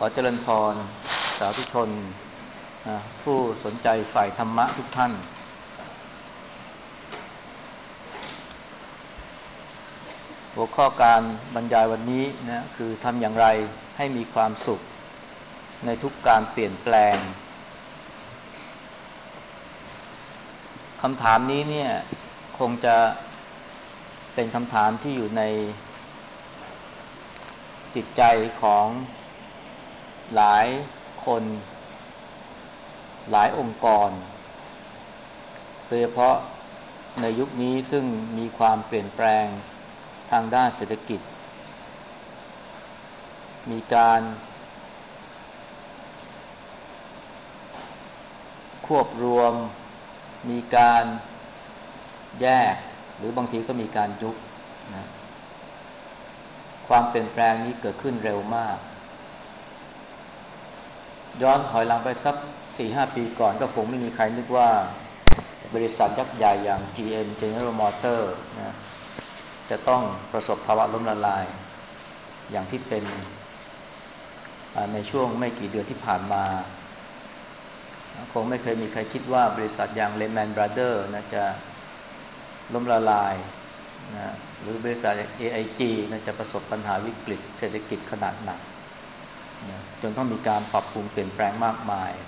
ขอเจริญพรสาธุชนผู้สนใจฝ่ายธรรมะทุกท่านหัวข้อการบรรยายวันนี้นะคือทำอย่างไรให้มีความสุขในทุกการเปลี่ยนแปลงคำถามนี้เนี่ยคงจะเป็นคำถามที่อยู่ในจิตใจของหลายคนหลายองค์กรโดยเฉพาะในยุคนี้ซึ่งมีความเปลี่ยนแปลงทางด้านเศรษฐกิจมีการควบรวมมีการแยกหรือบางทีก็มีการยุบนะความเปลี่ยนแปลงนี้เกิดขึ้นเร็วมากย้อนถอยหลังไปสัก 4-5 ปีก่อนก็คงไม่มีใครนึกว่าบริษัทยักษ์ใหญ่อย่าง GM General Motors นะจะต้องประสบภาวะล้มละลายอย่างที่เป็นในช่วงไม่กี่เดือนที่ผ่านมาคงไม่เคยมีใครคิดว่าบริษัทอย่าง Lehman Brothers นะจะล้มละลายนะหรือบริษัท AIG นะจะประสบปัญหาวิกฤตเศรษฐกิจขนาดหนักนะจนต้องมีการปรับปรุงเปลี่ยนแปลงมากมาย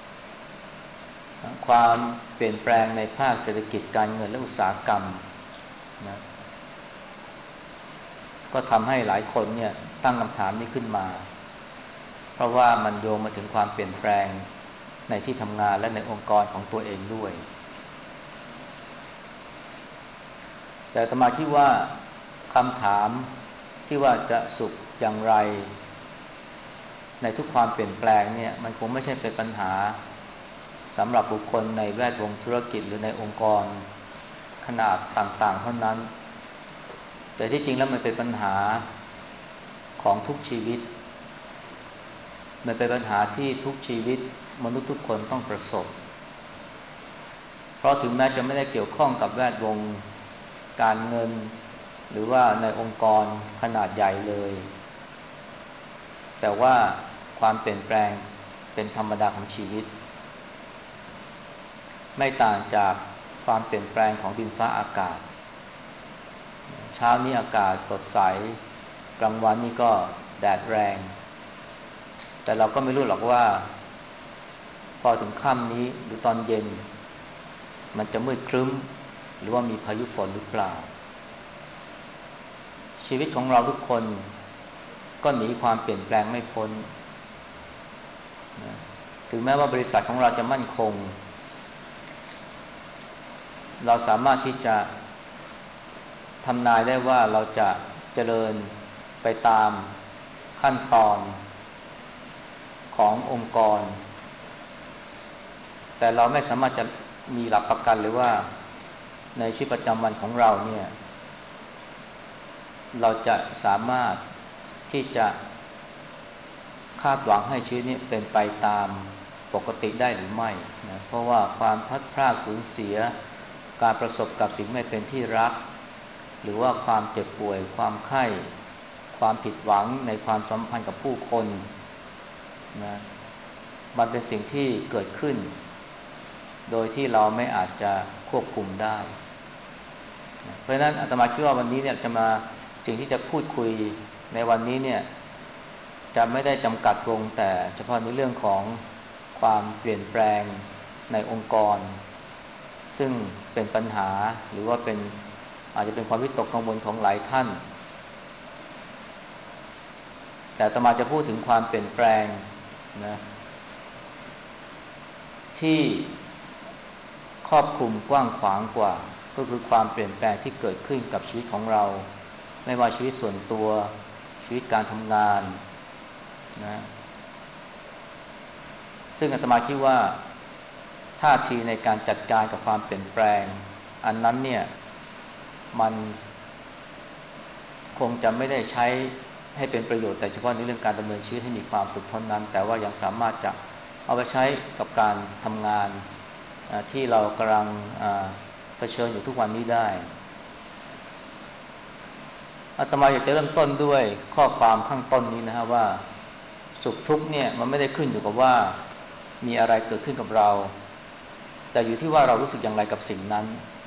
ความเปลี่ยนแปลงในภาคเศรษฐกิจการเงินและอุตสาหกรรมนะก็ทำให้หลายคนเนี่ยตั้งคำถามนี้ขึ้นมาเพราะว่ามันโยงมาถึงความเปลี่ยนแปลงในที่ทำงานและในองค์กรของตัวเองด้วยแต่อาตมาคิดว่าคำถามที่ว่าจะสุขอย่างไรในทุกความเปลี่ยนแปลงเนี่ยมันคงไม่ใช่เป็นปัญหาสำหรับบุคคลในแวดวงธุรกิจหรือในองค์กรขนาดต่างๆเท่านั้นแต่ที่จริงแล้วมันเป็นปัญหาของทุกชีวิตมันเป็นปัญหาที่ทุกชีวิตมนุษย์ทุกคนต้องประสบเพราะถึงแม้จะไม่ได้เกี่ยวข้องกับแวดวงการเงินหรือว่าในองค์กรขนาดใหญ่เลยแต่ว่าความเปลี่ยนแปลงเป็นธรรมดาของชีวิตไม่ต่างจากความเปลี่ยนแปลงของดินฟ้าอากาศเช้านี้อากาศสดใสกลางวันนี่ก็แดดแรงแต่เราก็ไม่รู้หรอกว่าพอถึงค่ำนี้หรือตอนเย็นมันจะมืดครึ้มหรือว่ามีพายุฝนหรือเปล่าชีวิตของเราทุกคนก็หนีความเปลี่ยนแปลงไม่พ้นนะถึงแม้ว่าบริษัทของเราจะมั่นคงเราสามารถที่จะทำนายได้ว่าเราจะเจริญไปตามขั้นตอนขององค์กรแต่เราไม่สามารถจะมีหลักประกันเลยว่าในชีวิตประจำวันของเราเนี่ยเราจะสามารถที่จะคาดหวังให้ชีวิตนี้เป็นไปตามปกติได้หรือไม่นะเพราะว่าความพลัดพรากสูญเสียการประสบกับสิ่งไม่เป็นที่รักหรือว่าความเจ็บป่วยความไข้ความผิดหวังในความสัมพันธ์กับผู้คนนะมันเป็นสิ่งที่เกิดขึ้นโดยที่เราไม่อาจจะควบคุมได้เพราะฉะนั้นอาตมาคิดว่าวันนี้เนี่ยจะมาสิ่งที่จะพูดคุยในวันนี้เนี่ยจะไม่ได้จำกัดวงแต่เฉพาะในเรื่องของความเปลี่ยนแปลงในองค์กรซึ่งเป็นปัญหาหรือว่าเป็นอาจจะเป็นความวิตกกังวลของหลายท่านแต่อาตมาจะพูดถึงความเปลี่ยนแปลงนะที่ครอบคลุมกว้างขวางกว่าก็คือความเปลี่ยนแปลงที่เกิดขึ้นกับชีวิตของเราไม่ว่าชีวิตส่วนตัวชีวิตการทำงานนะซึ่งอาตมาคิดว่าท่าทีในการจัดการกับความเปลี่ยนแปลงอันนั้นเนี่ยมันคงจะไม่ได้ใช้ให้เป็นประโยชน์แต่เฉพาะในเรื่องการดำเนินชีวิตให้มีความสุขเท่านั้นแต่ว่ายังสามารถจะเอาไปใช้กับการทำงานที่เรากำลังเผชิญอยู่ทุกวันนี้ได้อาตมาอยากจะเริ่มต้นด้วยข้อความข้างต้นนี้นะฮะว่าสุขทุกข์เนี่ยมันไม่ได้ขึ้นอยู่กับว่ามีอะไรเกิดขึ้นกับเราแต่อยู่ที่ว่าเรารู้สึกอย่างไรกับสิ่งนั้น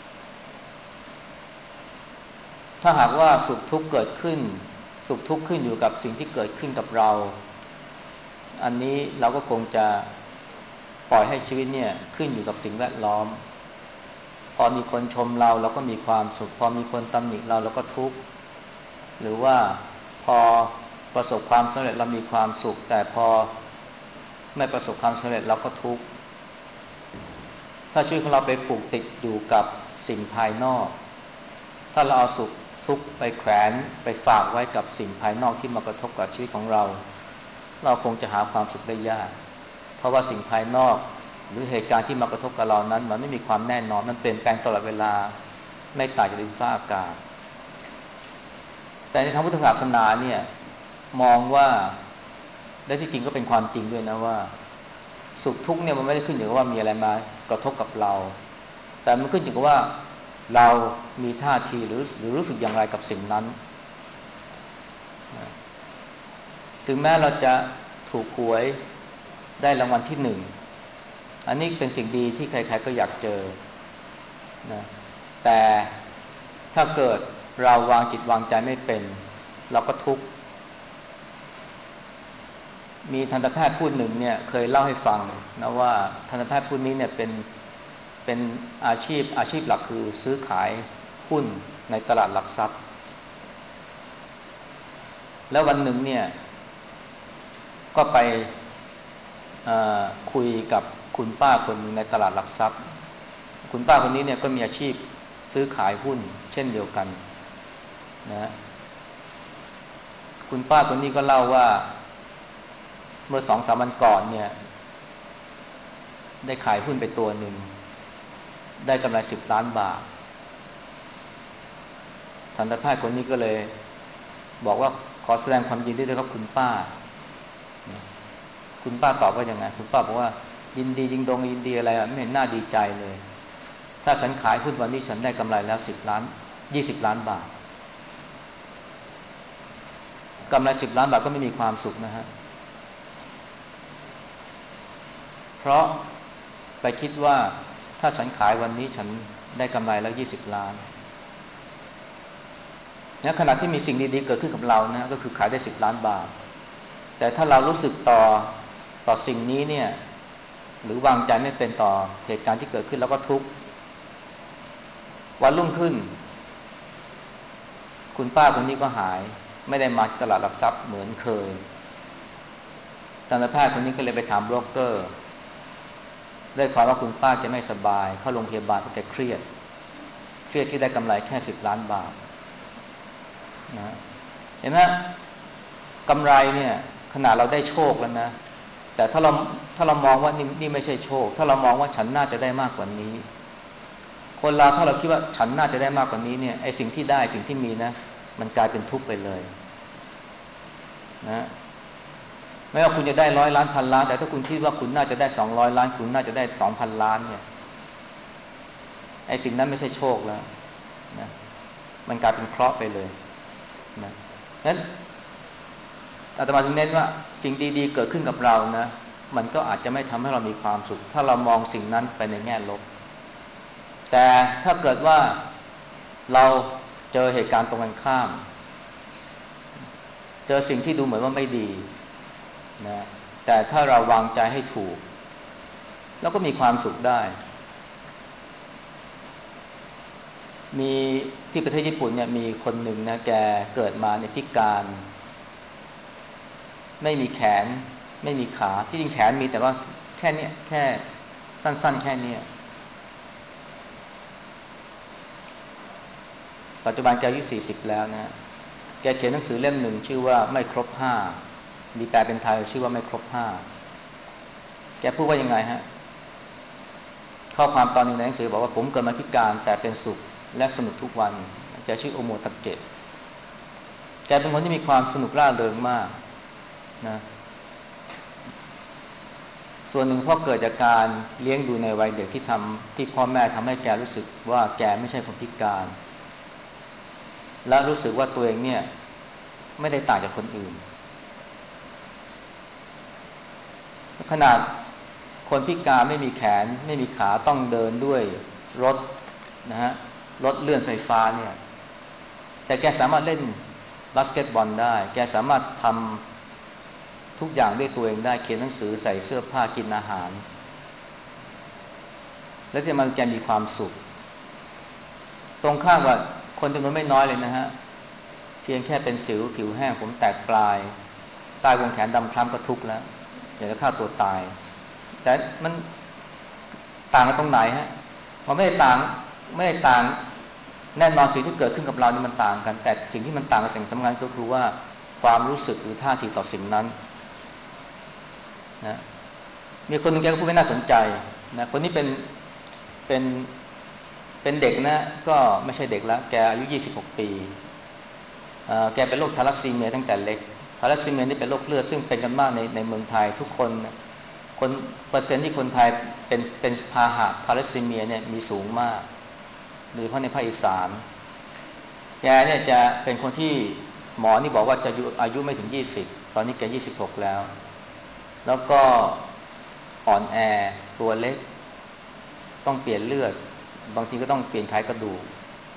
ถ้าหากว่าสุขทุกข์เกิดขึ้นสุขทุกข์ขึ้นอยู่กับสิ่งที่เกิดขึ้นกับเราอันนี้เราก็คงจะปล่อยให้ชีวิตเนี่ยขึ้นอยู่กับสิ่งแวดล้อมพอมีคนชมเราเราก็มีความสุขพอมีคนตำหนิเราเราก็ทุกข์หรือว่าพอประสบความสำเร็จเรามีความสุขแต่พอไม่ประสบความสำเร็จเราก็ทุกข์ถ้าชีวิตของเราไปผูกติดอยู่กับสิ่งภายนอกถ้าเราเอาสุขทุกข์ไปแขวนไปฝากไว้กับสิ่งภายนอกที่มากระทบกับชีวิตของเราเราคงจะหาความสุขได้ยากเพราะว่าสิ่งภายนอกหรือเหตุการณ์ที่มากระทบกับเรานั้นมันไม่มีความแน่นอนมันเปลี่ยนแปลงตลอดเวลาไม่ต่างจากดินฟ้าอากาศแต่ในทางพุทธศาสนาเนี่ยมองว่าและที่จริงก็เป็นความจริงด้วยนะว่าสุขทุกข์เนี่ยมันไม่ได้ขึ้นอยู่กับว่ามีอะไรมากระทบกับเราแต่มันขึ้นอยู่กับว่าเรามีท่าทีหรือรู้สึกอย่างไรกับสิ่งนั้นถึงแม้เราจะถูกหวยได้รางวัลที่หนึ่งอันนี้เป็นสิ่งดีที่ใครๆก็อยากเจอนะแต่ถ้าเกิดเราวางจิตวางใจไม่เป็นเราก็ทุกข์มีทันตแพทย์ผู้หนึ่งเนี่ยเคยเล่าให้ฟังนะว่าทันตแพทย์ผู้นี้เนี่ยเป็นอาชีพหลักคือซื้อขายหุ้นในตลาดหลักทรัพย์แล้ววันหนึ่งเนี่ยก็ไปคุยกับคุณป้าคนหนึ่งในตลาดหลักทรัพย์คุณป้าคนนี้เนี่ยก็มีอาชีพซื้อขายหุ้นเช่นเดียวกันนะคุณป้าคนนี้ก็เล่าว่าเมื่อ2-3 วันก่อนเนี่ยได้ขายหุ้นไปตัวหนึ่งได้กำไร10 ล้านบาททันตแพทย์คนนี้ก็เลยบอกว่าขอแสดงความยินดีด้วยครับคุณป้าคุณป้าตอบว่ายังไงคุณป้าบอกว่ายินดียินดีอะไรไม่เห็นน่าดีใจเลยถ้าฉันขายหุ้นวันนี้ฉันได้กำไรแล้ว10 ล้าน20 ล้านบาทกำไร10 ล้านบาทก็ไม่มีความสุขนะฮะเพราะไปคิดว่าถ้าฉันขายวันนี้ฉันได้กำไรแล้ว20 ล้านนะขณะที่มีสิ่งดีๆเกิดขึ้นกับเรานะก็คือขายได้10 ล้านบาทแต่ถ้าเรารู้สึกต่อสิ่งนี้เนี่ยหรือวางใจไม่เป็นต่อเหตุการณ์ที่เกิดขึ้นแล้วก็ทุกข์วันรุ่งขึ้นคุณป้าคนนี้ก็หายไม่ได้มาที่ตลาดหลักทรัพย์เหมือนเคยทันตแพทย์คนนี้ก็เลยไปถามโบรกเกอร์ได้ความว่าคุณป้าแกไม่สบายเข้าโรงพยาบาลเพราะแกเครียดที่ได้กำไรแค่10 ล้านบาทนะเห็นไหมกำไรเนี่ยขนาดเราได้โชคแล้วนะแต่ถ้าเรามองว่านี่ไม่ใช่โชคถ้าเรามองว่าฉันน่าจะได้มากกว่านี้คนเราถ้าเราคิดว่าฉันน่าจะได้มากกว่านี้เนี่ยไอ้สิ่งที่ได้สิ่งที่มีนะมันกลายเป็นทุกข์ไปเลยนะไม่ว่าคุณจะได้100 ล้าน1,000 ล้านแต่ถ้าคุณคิดว่าคุณน่าจะได้200 ล้านคุณน่าจะได้2,000 ล้านเนี่ยไอ้สิ่งนั้นไม่ใช่โชคแล้วนะมันกลายเป็นเคราะห์ไปเลยนะนั้นอาตมาถึงเน้นว่าสิ่งดีๆเกิดขึ้นกับเรานะมันก็อาจจะไม่ทำให้เรามีความสุขถ้าเรามองสิ่งนั้นไปในแง่ลบแต่ถ้าเกิดว่าเราเจอเหตุการณ์ตรงกันข้ามเจอสิ่งที่ดูเหมือนว่าไม่ดีนะแต่ถ้าเราวางใจให้ถูกเราก็มีความสุขได้มีที่ประเทศญี่ปุ่นเนี่ยมีคนหนึ่งนะแกเกิดมาเนี่ยพิการไม่มีแขนไม่มีขาที่จริงแขนมีแต่ว่าแค่นี้แค่สั้นๆแค่นี้ปัจจุบันแกอายุ40แล้วนะแกเขียนหนังสือเล่มหนึ่งชื่อว่าไม่ครบห้ามีแปลเป็นไทยชื่อว่าไม่ครบห้าแกพูดว่ายังไงฮะข้อความตอนนึงในหนังสือบอกว่าผมเกิดมาพิการแต่เป็นสุขและสนุกทุกวันแกชื่อโอโมตะเกะแกเป็นคนที่มีความสนุกร่าเริงมากนะส่วนหนึ่งเพราะเกิดจากการเลี้ยงดูในวัยเด็กที่พ่อแม่ทำให้แกรู้สึกว่าแกไม่ใช่คนพิการและรู้สึกว่าตัวเองเนี่ยไม่ได้ต่างจากคนอื่นขนาดคนพิการไม่มีแขนไม่มีขาต้องเดินด้วยรถนะฮะรถเลื่อนไฟฟ้าเนี่ยแต่แกสามารถเล่นบาสเกตบอลได้แกสามารถทำทุกอย่างด้วยตัวเองได้เขียนหนังสือใส่เสื้อผ้ากินอาหารและที่มันแกมีความสุขตรงข้ามกับคนจำนวนไม่น้อยเลยนะฮะเพียงแค่เป็นสิวผิวแห้งผมแตกปลายใต้วงแขนดำคล้ำก็ทุกข์แล้วอยากจะฆ่าตัวตายแต่มันต่างกันตรงไหนฮะมันไม่ได้ต่างแน่นอนสิ่งที่เกิดขึ้นกับเรานี่มันต่างกันแต่สิ่งที่มันต่างกับสิ่งสำคัญก็คือว่าความรู้สึกหรือท่าทีต่อสิ่งนั้นนะมีคนหนึงแกก็พูดไม่น่าสนใจนะคนนี้เป็นเป็นเด็กนะก็ไม่ใช่เด็กแล้วแกอายุ26 ปีแกเป็นโรคทาลัสซีเมียตั้งแต่เล็กทาลัสซีเมียนี่เป็นโรคเลือดซึ่งเป็นกันมากในเมืองไทยทุกคนเปอร์เซ็นต์ที่คนไทยเป็นพาหะทาลัสซีเมียเนี่ยมีสูงมากโดยเฉพาะในภาคอีสานแกเนี่ยจะเป็นคนที่หมอนี่บอกว่าจะอายุไม่ถึง20ตอนนี้แก26แล้วก็อ่อนแอตัวเล็กต้องเปลี่ยนเลือดบางทีก็ต้องเปลี่ยนไขกระดูก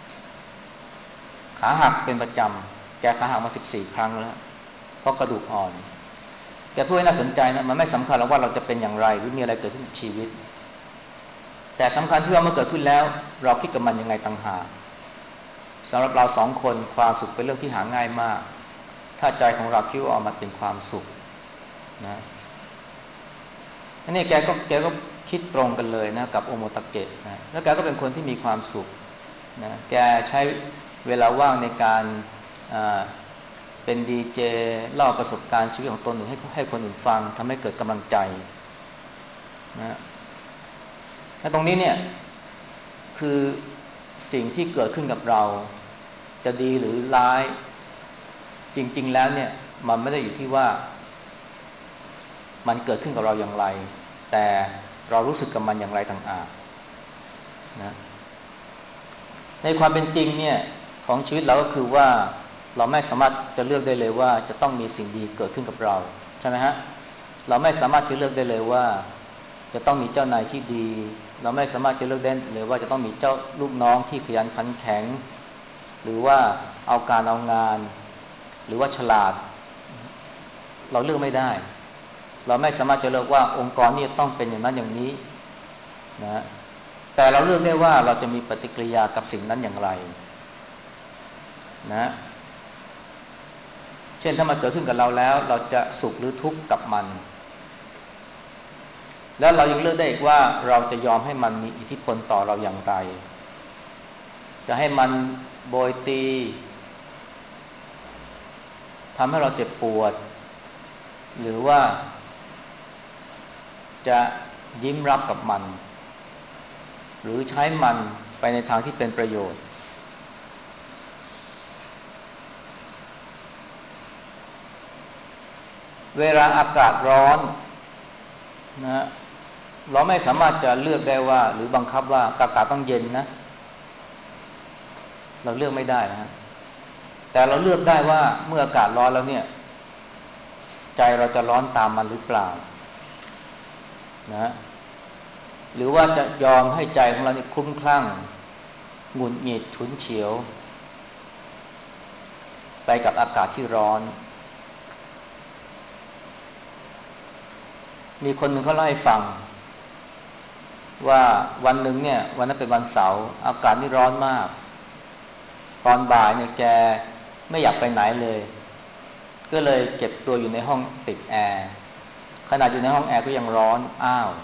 ขาหักเป็นประจำแกขาหักมา14 ครั้งแล้วเพราะกระดูกอ่อนแกพูดให้น่าสนใจนะมันไม่สำคัญหรอกว่าเราจะเป็นอย่างไรหรือมีอะไรเกิดขึ้นในชีวิตแต่สำคัญที่ว่าเมื่อเกิดขึ้นแล้วเราคิดกับมันยังไงต่างหากสำหรับเรา2 คนความสุขเป็นเรื่องที่หาง่ายมากถ้าใจของเราคิดว่ามันเป็นความสุขนะอันนี้แกก็คิดตรงกันเลยนะกับโอโมตะเกะนะแล้วแกก็เป็นคนที่มีความสุขนะแกใช้เวลาว่างในการเป็นดีเจเล่าประสบการณ์ชีวิตของตนให้คนอื่นฟังทำให้เกิดกำลังใจนะและตรงนี้เนี่ยคือสิ่งที่เกิดขึ้นกับเราจะดีหรือร้ายจริงๆแล้วเนี่ยมันไม่ได้อยู่ที่ว่ามันเกิดขึ้นกับเราอย่างไรแต่เรารู้สึกกับมันอย่างไรต่างหากนะในความเป็นจริงเนี่ยของชีวิตเราก็คือว่าเราไม่สามารถจะเลือกได้เลยว่าจะต้องมีสิ่งดีเกิดขึ้นกับเราใช่ไหมฮะเราไม่สามารถจะเลือกได้เลยว่าจะต้องมีเจ้านายที่ดีเราไม่สามารถจะเลือกได้เลยว่าจะต้องมีเจ้าลูกน้องที่ขยันขันแข็งหรือว่าเอาการเอางานหรือว่าฉลาดเราเลือกไม่ได้เราไม่สามารถจะเลือกว่าองค์กรนี้ต้องเป็นอย่างนั้นอย่างนี้นะแต่เราเลือกได้ว่าเราจะมีปฏิกิริยากับสิ่งนั้นอย่างไรนะเช่นถ้ามันเกิดขึ้นกับเราแล้วเราจะสุขหรือทุกข์กับมันแล้วเรายังเลือกได้อีกว่าเราจะยอมให้มันมีอิทธิพลต่อเราอย่างไรจะให้มันโบยตีทำให้เราเจ็บปวดหรือว่าจะยิ้มรับกับมันหรือใช้มันไปในทางที่เป็นประโยชน์เวลาอากาศร้อนนะเราไม่สามารถจะเลือกได้ว่าหรือบังคับว่าอากาศต้องเย็นนะเราเลือกไม่ได้นะฮะแต่เราเลือกได้ว่าเมื่ออากาศร้อนแล้วเนี่ยใจเราจะร้อนตามมันหรือเปล่านะหรือว่าจะยอมให้ใจของเรานี่คลุ้มคลั่งหงุดหงิดฉุนเฉียวไปกับอากาศที่ร้อนมีคนหนึ่งเขาเล่าให้ฟังว่าวันหนึ่งเนี่ยวันนั้นเป็นวันเสาร์อากาศนี่ร้อนมากตอนบ่ายเนี่ยแกไม่อยากไปไหนเลยก็เลยเก็บตัวอยู่ในห้องติดแอร์ขนาดอยู่ในห้องแอร์ก็ยังร้อนอ้าว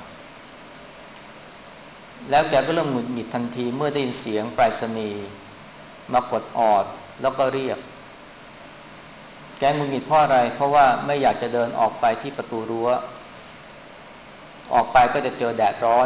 แล้วแกก็เริ่มหงุดหงิดทันทีเมื่อได้ยินเสียงไปรษณีย์มากดออดแล้วก็เรียกแกหงุดหงิดเพราะอะไรเพราะว่าไม่อยากจะเดินออกไปที่ประตูรั้วออกไปก็จะเจอแดดร้อน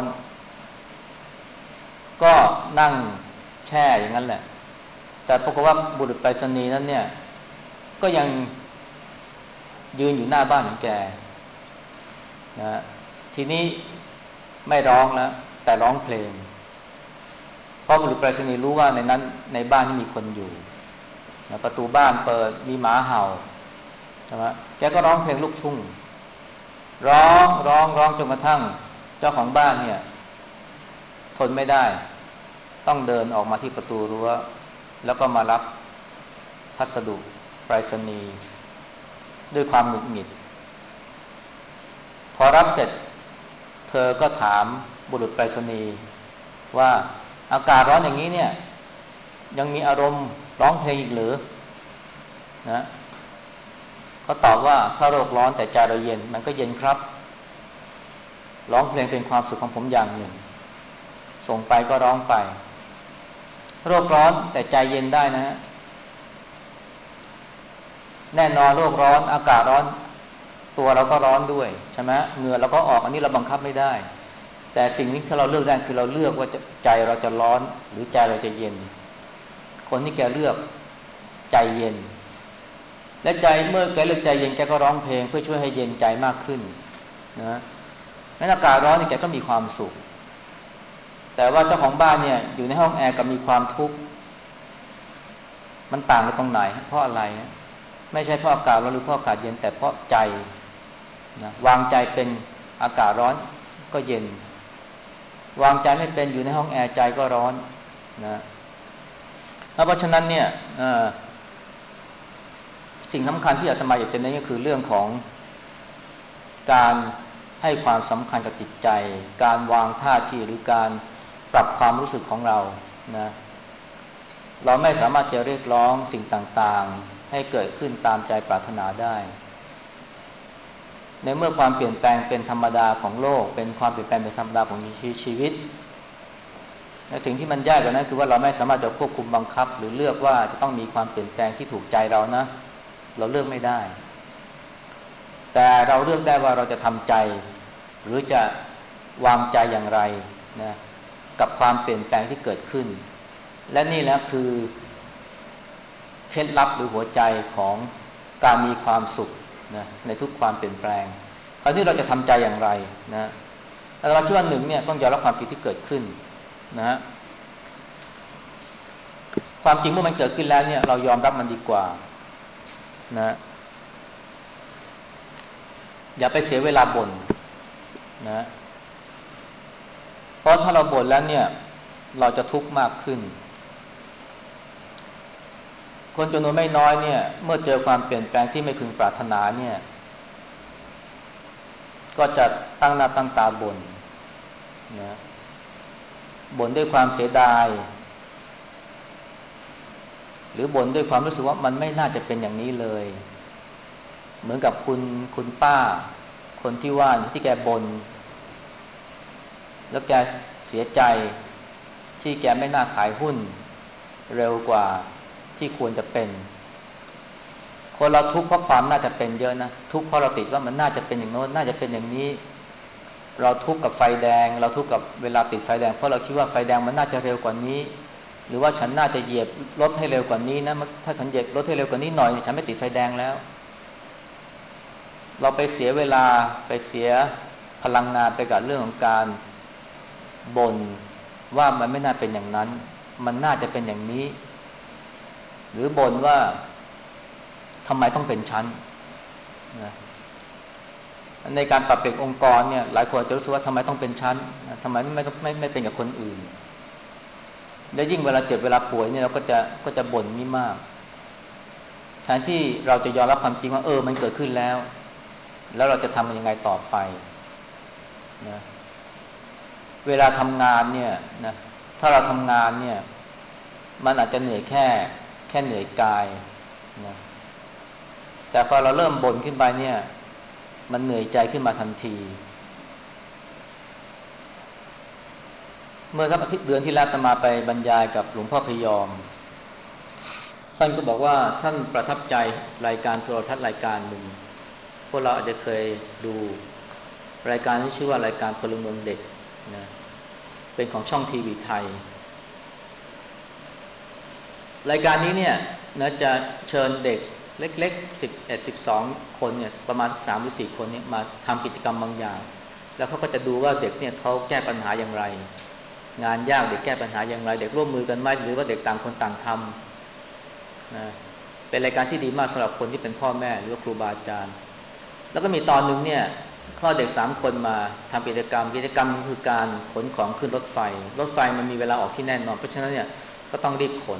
ก็นั่งแช่อย่างนั้นแหละแต่ปรากฏว่าบุรุษไปรษณีย์นั้นเนี่ยก็ยังยืนอยู่หน้าบ้านของแกนะทีนี้ไม่ร้องแล้วแต่ร้องเพลงเพราะบุรุษไปรษณีย์รู้ว่าในนั้นในบ้านที่มีคนอยู่นะประตูบ้านเปิดมีหมาเห่าใช่ไหมแกก็ร้องเพลงลูกทุ่งร้องจนกระทั่งเจ้าของบ้านเนี่ยทนไม่ได้ต้องเดินออกมาที่ประตูรั้วแล้วก็มารับพัสดุไปรษณีย์ด้วยความหงุดหงิดพอรับเสร็จเธอก็ถามบุรุษไปรษณีย์ว่าอากาศร้อนอย่างนี้เนี่ยยังมีอารมณ์ร้องเพลงอีกหรือนะเขาตอบว่าถ้าโลกร้อนแต่ใจเราเย็นมันก็เย็นครับร้องเพลงเป็นความสุขของผมอย่างหนึ่งส่งไปก็ร้องไปโลกร้อนแต่ใจเย็นได้นะฮะแน่นอนโลกร้อนอากาศร้อนตัวเราก็ร้อนด้วยใช่ไหมเหงื่อเราก็ออกอันนี้เราบังคับไม่ได้แต่สิ่งนี้ที่เราเลือกได้คือเราเลือกว่าใจเราจะร้อนหรือใจเราจะเย็นคนที่แกเลือกใจเย็นและใจเมื่อแกเลือกใจเย็นแกก็ร้องเพลงเพื่อช่วยให้เย็นใจมากขึ้นนะนั้นอากาศร้อนนี่แกก็มีความสุขแต่ว่าเจ้าของบ้านเนี่ยอยู่ในห้องแอร์กับมีความทุกข์มันต่างกันตรงไหนเพราะอะไรไม่ใช่เพราะอากาศร้อนหรือเพราะอากาศเย็นแต่เพราะใจนะวางใจเป็นอากาศร้อนก็เย็นวางใจไม่เป็นอยู่ในห้องแอร์ใจก็ร้อนนะเพราะฉะนั้นเนี่ยสิ่งสำคัญที่อาตมาอยากจะเน้นก็คือเรื่องของการให้ความสำคัญกับจิตใจการวางท่าทีหรือการปรับความรู้สึกของเรานะเราไม่สามารถจะเรียกร้องสิ่งต่างๆให้เกิดขึ้นตามใจปรารถนาได้ในเมื่อความเปลี่ยนแปลงเป็นธรรมดาของโลกเป็นความเปลี่ยนแปลงเป็นธรรมดาของชีวิตและสิ่งที่มันยากกว่านั้นคือว่าเราไม่สามารถจะควบคุมบังคับหรือเลือกว่าจะต้องมีความเปลี่ยนแปลงที่ถูกใจเรานะเราเลือกไม่ได้แต่เราเลือกได้ว่าเราจะทำใจหรือจะวางใจอย่างไรนะกับความเปลี่ยนแปลงที่เกิดขึ้นและนี่แหละคือเคล็ดลับหรือหัวใจของการมีความสุขนะในทุกความเปลี่ยนแปลงคราวนี้เราจะทำใจอย่างไรนะแต่เราคิดว่าหนึ่งเนี่ยต้องยอมรับความจริงที่เกิดขึ้นนะความจริงเมื่อมันเกิดขึ้นแล้วเนี่ยเรายอมรับมันดีกว่านะอย่าไปเสียเวลาบ่นนะเพราะถ้าเราบ่นแล้วเนี่ยเราจะทุกข์มากขึ้นคนจำนวนไม่น้อยเนี่ยเมื่อเจอความเปลี่ยนแปลงที่ไม่พึงปรารถนาเนี่ยก็จะตั้งหน้าตั้งตาบ่นนะบ่นด้วยความเสียดายหรือบ่นด้วยความรู้สึกว่ามันไม่น่าจะเป็นอย่างนี้เลยเหมือนกับคุณป้าคนที่ว่าที่แกบ่นแล้วแกเสียใจที่แกไม่น่าขายหุ้นเร็วกว่าที่ควรจะเป็นคนเราทุกข์เพราะความน่าจะเป็นเยอะนะทุกข์เพราะเราติดว่ามันน่าจะเป็นอย่างโน้นน่าจะเป็นอย่างนี้เราทุกข์กับไฟแดงเราทุกข์กับเวลาติดไฟแดงเพราะเราคิดว่าไฟแดงมันน่าจะเร็วกว่านี้หรือว่าฉันน่าจะเหยียบรถให้เร็วกว่านี้นะถ้าฉันเหยียบรถให้เร็วกว่านี้หน่อยฉันไม่ติดไฟแดงแล้วเราไปเสียเวลาไปเสียพลังงานไปกับเรื่องของการบ่นว่ามันไม่น่าเป็นอย่างนั้นมันน่าจะเป็นอย่างนี้หรือบ่นว่าทำไมต้องเป็นชั้นนะในการปรับเปลี่ยนองค์กรเนี่ยหลายคนจะรู้สึกว่าทำไมต้องเป็นชั้นทำไมไม่เป็นกับคนอื่นและยิ่งเวลาเจ็บเวลาป่วยเนี่ยเราก็จะบ่นนี่มากแทนที่เราจะยอมรับความจริงว่ามันเกิดขึ้นแล้วเราจะทำมันยังไงต่อไปนะเวลาทำงานเนี่ยนะถ้าเราทำงานเนี่ยมันอาจจะเหนื่อยแค่เหนื่อยกายนะแต่พอเราเริ่มบ่นขึ้นไปเนี่ยมันเหนื่อยใจขึ้นมาทันทีเมื่อสักอาทิตย์เดือนที่แล้วอาตมาไปบรรยายกับหลวงพ่อพยอมท่านก็บอกว่าท่านประทับใจรายการโทรทัศน์รายการหนึ่งพวกเราอาจจะเคยดูรายการที่ชื่อว่ารายการพลเมืองเด็กนะเป็นของช่องทีวีไทยรายการนี้เนี่ยนะจะเชิญเด็กเล็กๆ11-12คนเนี่ยประมาณ3หรือ4คนเนี่ยมาทำกิจกรรมบางอย่างแล้วเขาก็จะดูว่าเด็กเนี่ยเขาแก้ปัญหาอย่างไรงานยากเด็กแก้ปัญหาอย่างไรเด็กร่วมมือกันไหมหรือว่าเด็กต่างคนต่างทำนะเป็นรายการที่ดีมากสำหรับคนที่เป็นพ่อแม่หรือว่าครูบาอาจารย์แล้วก็มีตอนหนึ่งเนี่ยคลอดเด็ก3 คนมาทำกิจกรรมนี้คือการขนของขึ้นรถไฟมันมีเวลาออกที่แน่นอนเพราะฉะนั้นเนี่ยก็ต้องรีบขน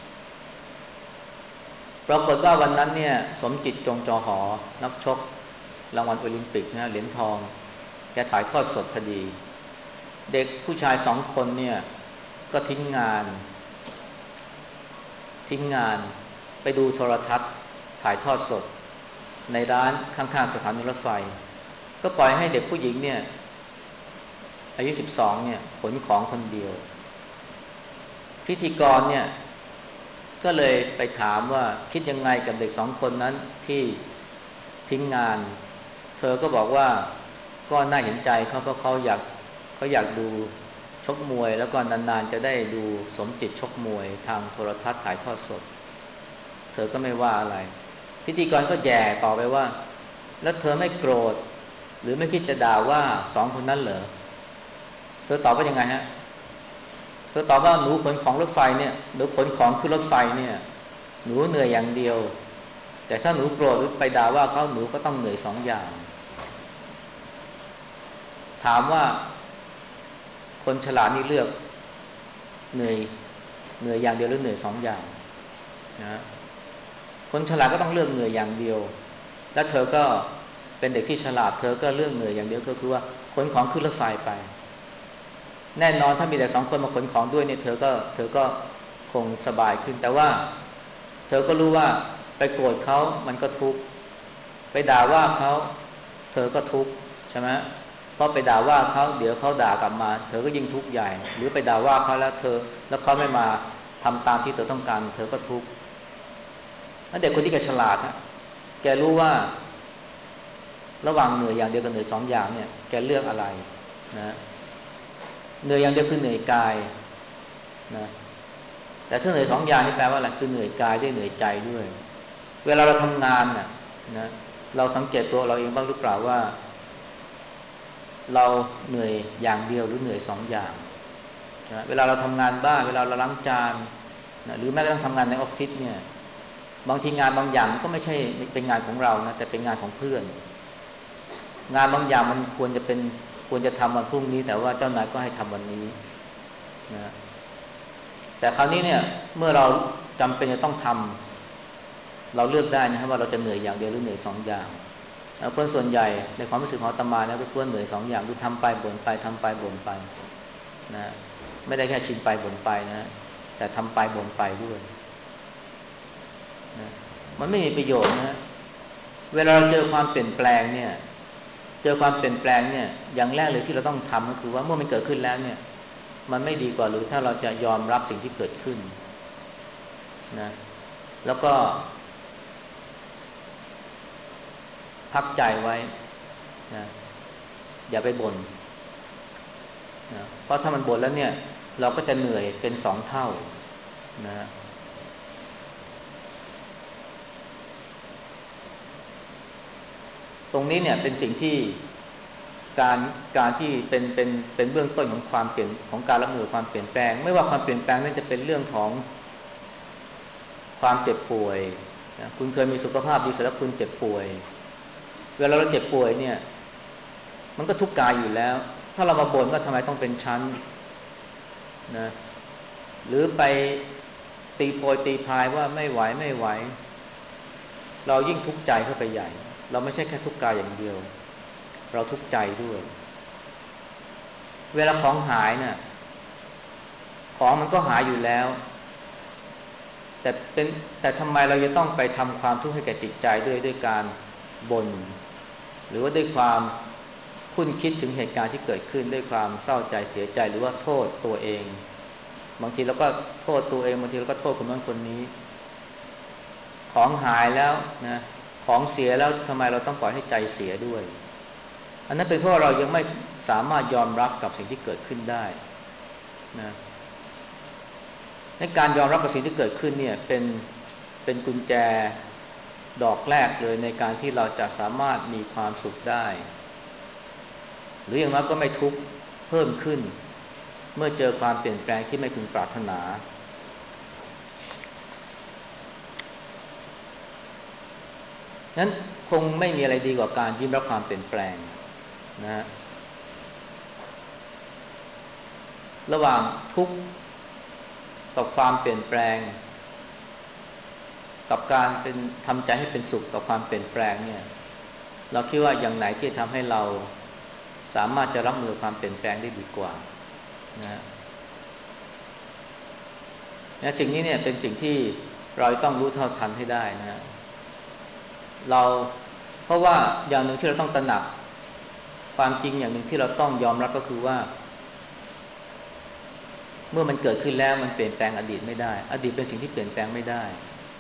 ปรากฏว่าวันนั้นเนี่ยสมจิตจงจอหอนักชกรางวัลโอลิมปิกนะเหรียญทองแกถ่ายทอดสดพอดีเด็กผู้ชาย2 คนเนี่ยก็ทิ้งงานไปดูโทรทัศน์ถ่ายทอดสดในร้านข้างๆสถานีรถไฟก็ปล่อยให้เด็กผู้หญิงเนี่ยอายุ12เนี่ยขนของคนเดียวพิธีกรเนี่ยก็เลยไปถามว่าคิดยังไงกับเด็ก2 คนนั้นที่ทิ้งงานเธอก็บอกว่าก็น่าเห็นใจเขาเพราะเขาอยากดูชกมวยแล้วก็นานๆจะได้ดูสมจิตชกมวยทางโทรทัศน์ถ่ายทอดสดเธอก็ไม่ว่าอะไรพิธีกรก็แย่ต่อไปว่าแล้วเธอไม่โกรธหรือไม่คิดจะด่าว่า2 คนนั้นเหรอเธอตอบว่ายังไงฮะเธอตอบว่าหนูขนของรถไฟเนี่ยหนูขนของขึ้นรถไฟเนี่ยหนูเหนื่อยอย่างเดียวแต่ถ้าหนูโกรธหรือไปด่าว่าเขาหนูก็ต้องเหนื่อย2 อย่างถามว่าคนฉลาดนี่เลือกเหนื่อยอย่างเดียวหรือเหนื่อย2 อย่างนะคนฉลาดก็ต้องเลือกเหนื่อยอย่างเดียวและเธอก็เป็นเด็กที่ฉลาดเธอก็เลือกเหนื่อยอย่างเดียวก็คือว่าขนของขึ้นรถไฟไปแน่นอนถ้ามีแต่2 คนมาขนของด้วยเนี่ยเธอก็คงสบายขึ้นแต่ว่าเธอก็รู้ว่าไปโกรธเขามันก็ทุกข์ไปด่าว่าเขาเธอก็ทุกข์ใช่ไหมเพราะไปด่าว่าเขาเดี๋ยวเขาด่ากลับมาเธอก็ยิ่งทุกข์ใหญ่หรือไปด่าว่าเขาแล้วเขาไม่มาทำตามที่เธอต้องการเธอก็ทุกข์แล้วเด็กคนที่แกฉลาดนะแกรู้ว่าระหว่างเหนื่อยอย่างเดียวกับเหนื่อย2 อย่างเนี่ยแกเลือกอะไรนะเหนื่อยอย่างเดียวคือเหนื่อยกายนะแต่ถ้าเหนื่อย2 อย่างนี่แปลว่าอะไรคือเหนื่อยกายด้วยเหนื่อยใจด้วยเวลาเราทำงานน่ะนะเราสังเกตตัวเราเองบ้างหรือเปล่าว่าเราเหนื่อยอย่างเดียวหรือเหนื่อย2 อย่างนะเวลาเราทำงานบ้านเวลาเราล้างจานนะหรือแม้กระทั่งทำงานในออฟฟิศเนี่ยบางทีงานบางอย่างมันก็ไม่ใช่เป็นงานของเรานะแต่เป็นงานของเพื่อนงานบางอย่างมันควรจะทำวันพรุ่งนี้แต่ว่าเจ้านายก็ให้ทำวันนี้นะแต่คราวนี้เนี่ยเมื่อเราจำเป็นจะต้องทำเราเลือกได้นะครับว่าเราจะเหนื่อยอย่างเดียวหรือเหนื่อย2 อย่างคนส่วนใหญ่ในความรู้สึกของอาตมานะก็ควรเหนื่อย2 อย่างคือทำไปบ่นไปทำไปบ่นไปนะไม่ได้แค่ชินไปบ่นไปนะแต่ทำไปบ่นไปด้วยนะมันไม่มีประโยชน์นะเวลาเราเจอความเปลี่ยนแปลงเนี่ยอย่างแรกเลยที่เราต้องทำก็คือว่าเมื่อมันเกิดขึ้นแล้วเนี่ยมันไม่ดีกว่าหรือถ้าเราจะยอมรับสิ่งที่เกิดขึ้นนะแล้วก็พักใจไว้นะอย่าไปบ่นนะเพราะถ้ามันบ่นแล้วเนี่ยเราก็จะเหนื่อยเป็น2 เท่านะตรงนี้เนี่ยเป็นสิ่งที่การการที่เป็นเบื้องต้นของความเปลี่ยนของการรับมือความเปลี่ยนแปลงไม่ว่าความเปลี่ยนแปลงนั้นจะเป็นเรื่องของความเจ็บป่วยนะคุณเคยมีสุขภาพดีเสร็จแล้วคุณเจ็บป่วยเวลาเราเจ็บป่วยเนี่ยมันก็ทุกข์กายอยู่แล้วถ้าเรามาบ่นว่าทำไมต้องเป็นชั้นนะหรือไปตีโพยตีพายว่าไม่ไหวเรายิ่งทุกข์ใจเข้าไปใหญ่เราไม่ใช่แค่ทุกข์กายอย่างเดียวเราทุกข์ใจด้วยเวลาของหายเนี่ยของมันก็หายอยู่แล้วแต่แต่ทำไมเราจะต้องไปทำความทุกข์ให้แก่จิตใจด้วยการบ่นหรือว่าด้วยความคุ้นคิดถึงเหตุการณ์ที่เกิดขึ้นด้วยความเศร้าใจเสียใจหรือว่าโทษตัวเองบางทีเราก็โทษตัวเองบางทีเราก็โทษคนนั้นคนนี้ของหายแล้วนะของเสียแล้วทำไมเราต้องปล่อยให้ใจเสียด้วยอันนั้นเป็นเพราะเรายังไม่สามารถยอมรับกับสิ่งที่เกิดขึ้นได้นะในการยอมรับกับสิ่งที่เกิดขึ้นเนี่ยเป็นกุญแจดอกแรกเลยในการที่เราจะสามารถมีความสุขได้หรืออย่างน้อยก็ไม่ทุกข์เพิ่มขึ้นเมื่อเจอความเปลี่ยนแปลงที่ไม่พึงปรารถนานั้นคงไม่มีอะไรดีกว่าการยิ้มรับความเปลี่ยนแปลงนะฮะระหว่างทุกข์กับความเปลี่ยนแปลงกับการเป็นทำใจให้เป็นสุขกับความเปลี่ยนแปลงเนี่ยเราคิดว่าอย่างไหนที่ทำให้เราสามารถจะรับมือความเปลี่ยนแปลงได้ดีกว่านะและสิ่งนี้เนี่ยเป็นสิ่งที่เราต้องรู้เท่าทันให้ได้นะเราเพราะว่าอย่างหนึ่งที่เราต้องตระหนักความจริงอย่างหนึ่งที่เราต้องยอมรับก็คือว่าเมื่อมันเกิดขึ้นแล้วมันเปลี่ยนแปลงอดีตไม่ได้อดีตเป็นสิ่งที่เปลี่ยนแปลงไม่ได้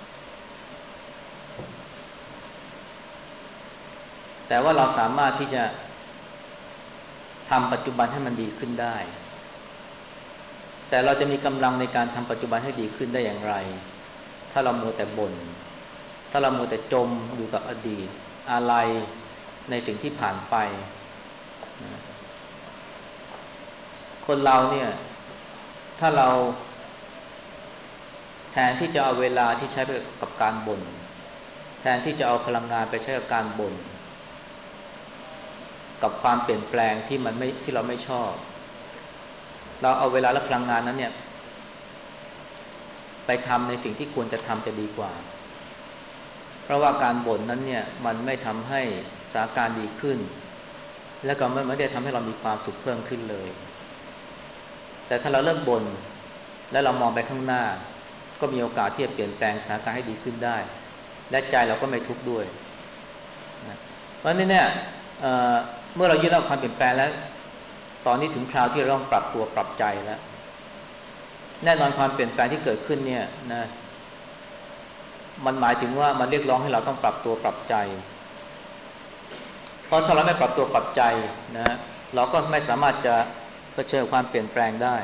แต่ว่าเราสามารถที่จะทำปัจจุบันให้มันดีขึ้นได้แต่เราจะมีกำลังในการทำปัจจุบันให้ดีขึ้นได้อย่างไรถ้าเรามัวแต่บ่นถ้าเรามัวแต่จมอยู่กับอดีตอะไรในสิ่งที่ผ่านไปนะคนเราเนี่ยถ้าเราแทนที่จะเอาเวลาที่ใช้ไปกับการบ่นแทนที่จะเอาพลังงานไปใช้กับการบ่นกับความเปลี่ยนแปลงที่เราไม่ชอบเราเอาเวลาและพลังงานนั้นเนี่ยไปทำในสิ่งที่ควรจะทำจะดีกว่าเพราะว่าการบ่นนั้นเนี่ยมันไม่ทำให้สถานการณ์ดีขึ้นและก็ไม่ได้ทำให้เรามีความสุขเพิ่มขึ้นเลยแต่ถ้าเราเลิกบ่นและเรามองไปข้างหน้าก็มีโอกาสที่จะเปลี่ยนแปลงสถานการณ์ให้ดีขึ้นได้และใจเราก็ไม่ทุกข์ด้วยนะเพราะฉะนั้นเนี่ยเมื่อเรายึดเอาความเปลี่ยนแปลงแล้วตอนนี้ถึงคราวที่เราต้องปรับตัวปรับใจแล้วแน่นอนความเปลี่ยนแปลงที่เกิดขึ้นเนี่ยนะมันหมายถึงว่ามันเรียกร้องให้เราต้องปรับตัวปรับใจเพราะถ้าเราไม่ปรับตัวปรับใจนะเราก็ไม่สามารถจะเผชิญความเปลี่ยนแปลงได้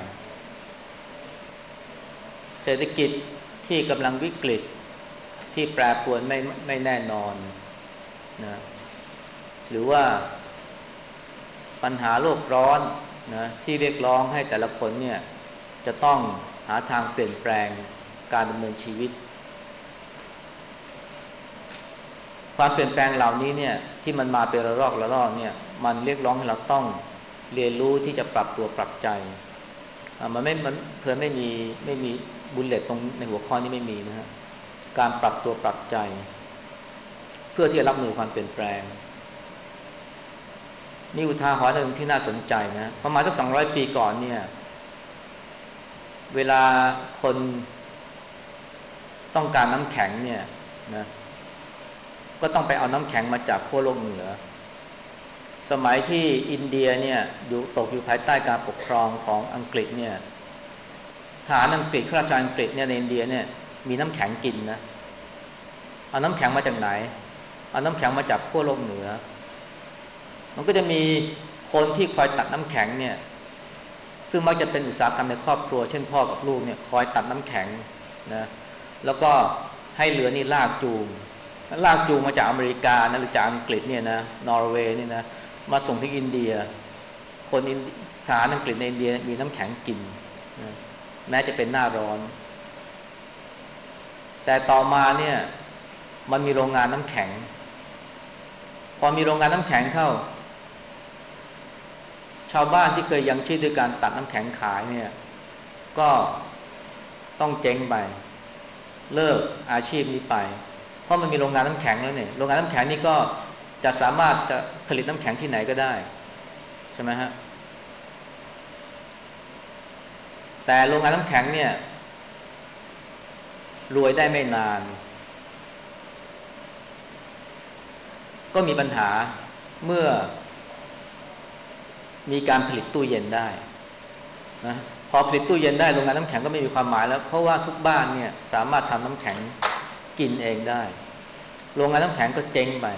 เศรษฐกิจที่กำลังวิกฤตที่แปรปรวนไม่แน่นอนนะหรือว่าปัญหาโลกร้อนนะที่เรียกร้องให้แต่ละคนเนี่ยจะต้องหาทางเปลี่ยนแปลงการดำเนินชีวิตความเปลี่ยนแปลงเหล่านี้เนี่ยที่มันมาเป็นระลอกระลอกเนี่ยมันเรียกร้องให้เราต้องเรียนรู้ที่จะปรับตัวปรับใจมันเพื่อไม่มีบุลเลตตรงในหัวข้อนี้ไม่มีนะฮะการปรับตัวปรับใจเพื่อที่จะรับมือความเปลี่ยนแปลงมีอุทาหรณ์หนึ่งที่น่าสนใจนะประมาณสัก200 ปีก่อนเนี่ยเวลาคนต้องการน้ำแข็งเนี่ยนะก็ต้องไปเอาน้ำแข็งมาจากขั้วโลกเหนือสมัยที่อินเดียเนี่ยตกอยู่ภายใต้การปกครองของอังกฤษเนี่ยทหารอังกฤษข้าราชการอังกฤษเนี่ยในอินเดียเนี่ยมีน้ำแข็งกินนะเอาน้ำแข็งมาจากไหนเอาน้ำแข็งมาจากขั้วโลกเหนือมันก็จะมีคนที่คอยตัดน้ำแข็งเนี่ยซึ่งมักจะเป็นอุตสาหกรรมในครอบครัวเช่นพ่อกับลูกเนี่ยคอยตัดน้ำแข็งนะแล้วก็ให้เรือนี่ลากจูงมาจากอเมริกานะหรือจากอังกฤษเนี่ยนะนอร์เวย์นี่นะมาส่งที่อินเดียคนทหารอังกฤษในอินเดียมีน้ำแข็งกินนะแม้จะเป็นหน้าร้อนแต่ต่อมาเนี่ยมันมีโรงงานน้ำแข็งพอมีโรงงานน้ำแข็งเข้าชาวบ้านที่เคยยังชีพด้วยการตัดน้ำแข็งขายเนี่ยก็ต้องเจ๊งไปเลิกอาชีพนี้ไปเพราะมันมีโรงงานน้ำแข็งแล้วเนี่ยโรงงานน้ำแข็งนี่ก็จะสามารถจะผลิตน้ำแข็งที่ไหนก็ได้ใช่ไหมฮะแต่โรงงานน้ำแข็งเนี่ยรวยได้ไม่นานก็มีปัญหาเมื่อมีการผลิตตู้เย็นได้นะพอผลิตตู้เย็นได้โรงงานน้ำแข็งก็ไม่มีความหมายแล้วเพราะว่าทุกบ้านเนี่ยสามารถทำน้ำแข็งกินเองได้โรงงานน้ำแข็งก็เจ๊งไป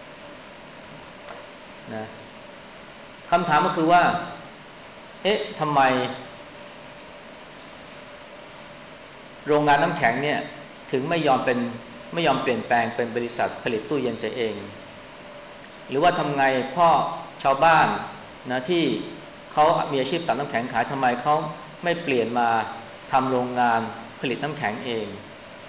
นะคำถามก็คือว่าทำไมโรงงานน้ำแข็งเนี่ยถึงไม่ยอมเปลี่ยนแปลงเป็นบริษัทผลิตตู้เย็นเสียเองหรือว่าทำไงพ่อชาวบ้านนะที่เขามีอาชีพตัดน้ำแข็งขายทำไมเขาไม่เปลี่ยนมาทำโรงงานผลิตน้ำแข็งเอง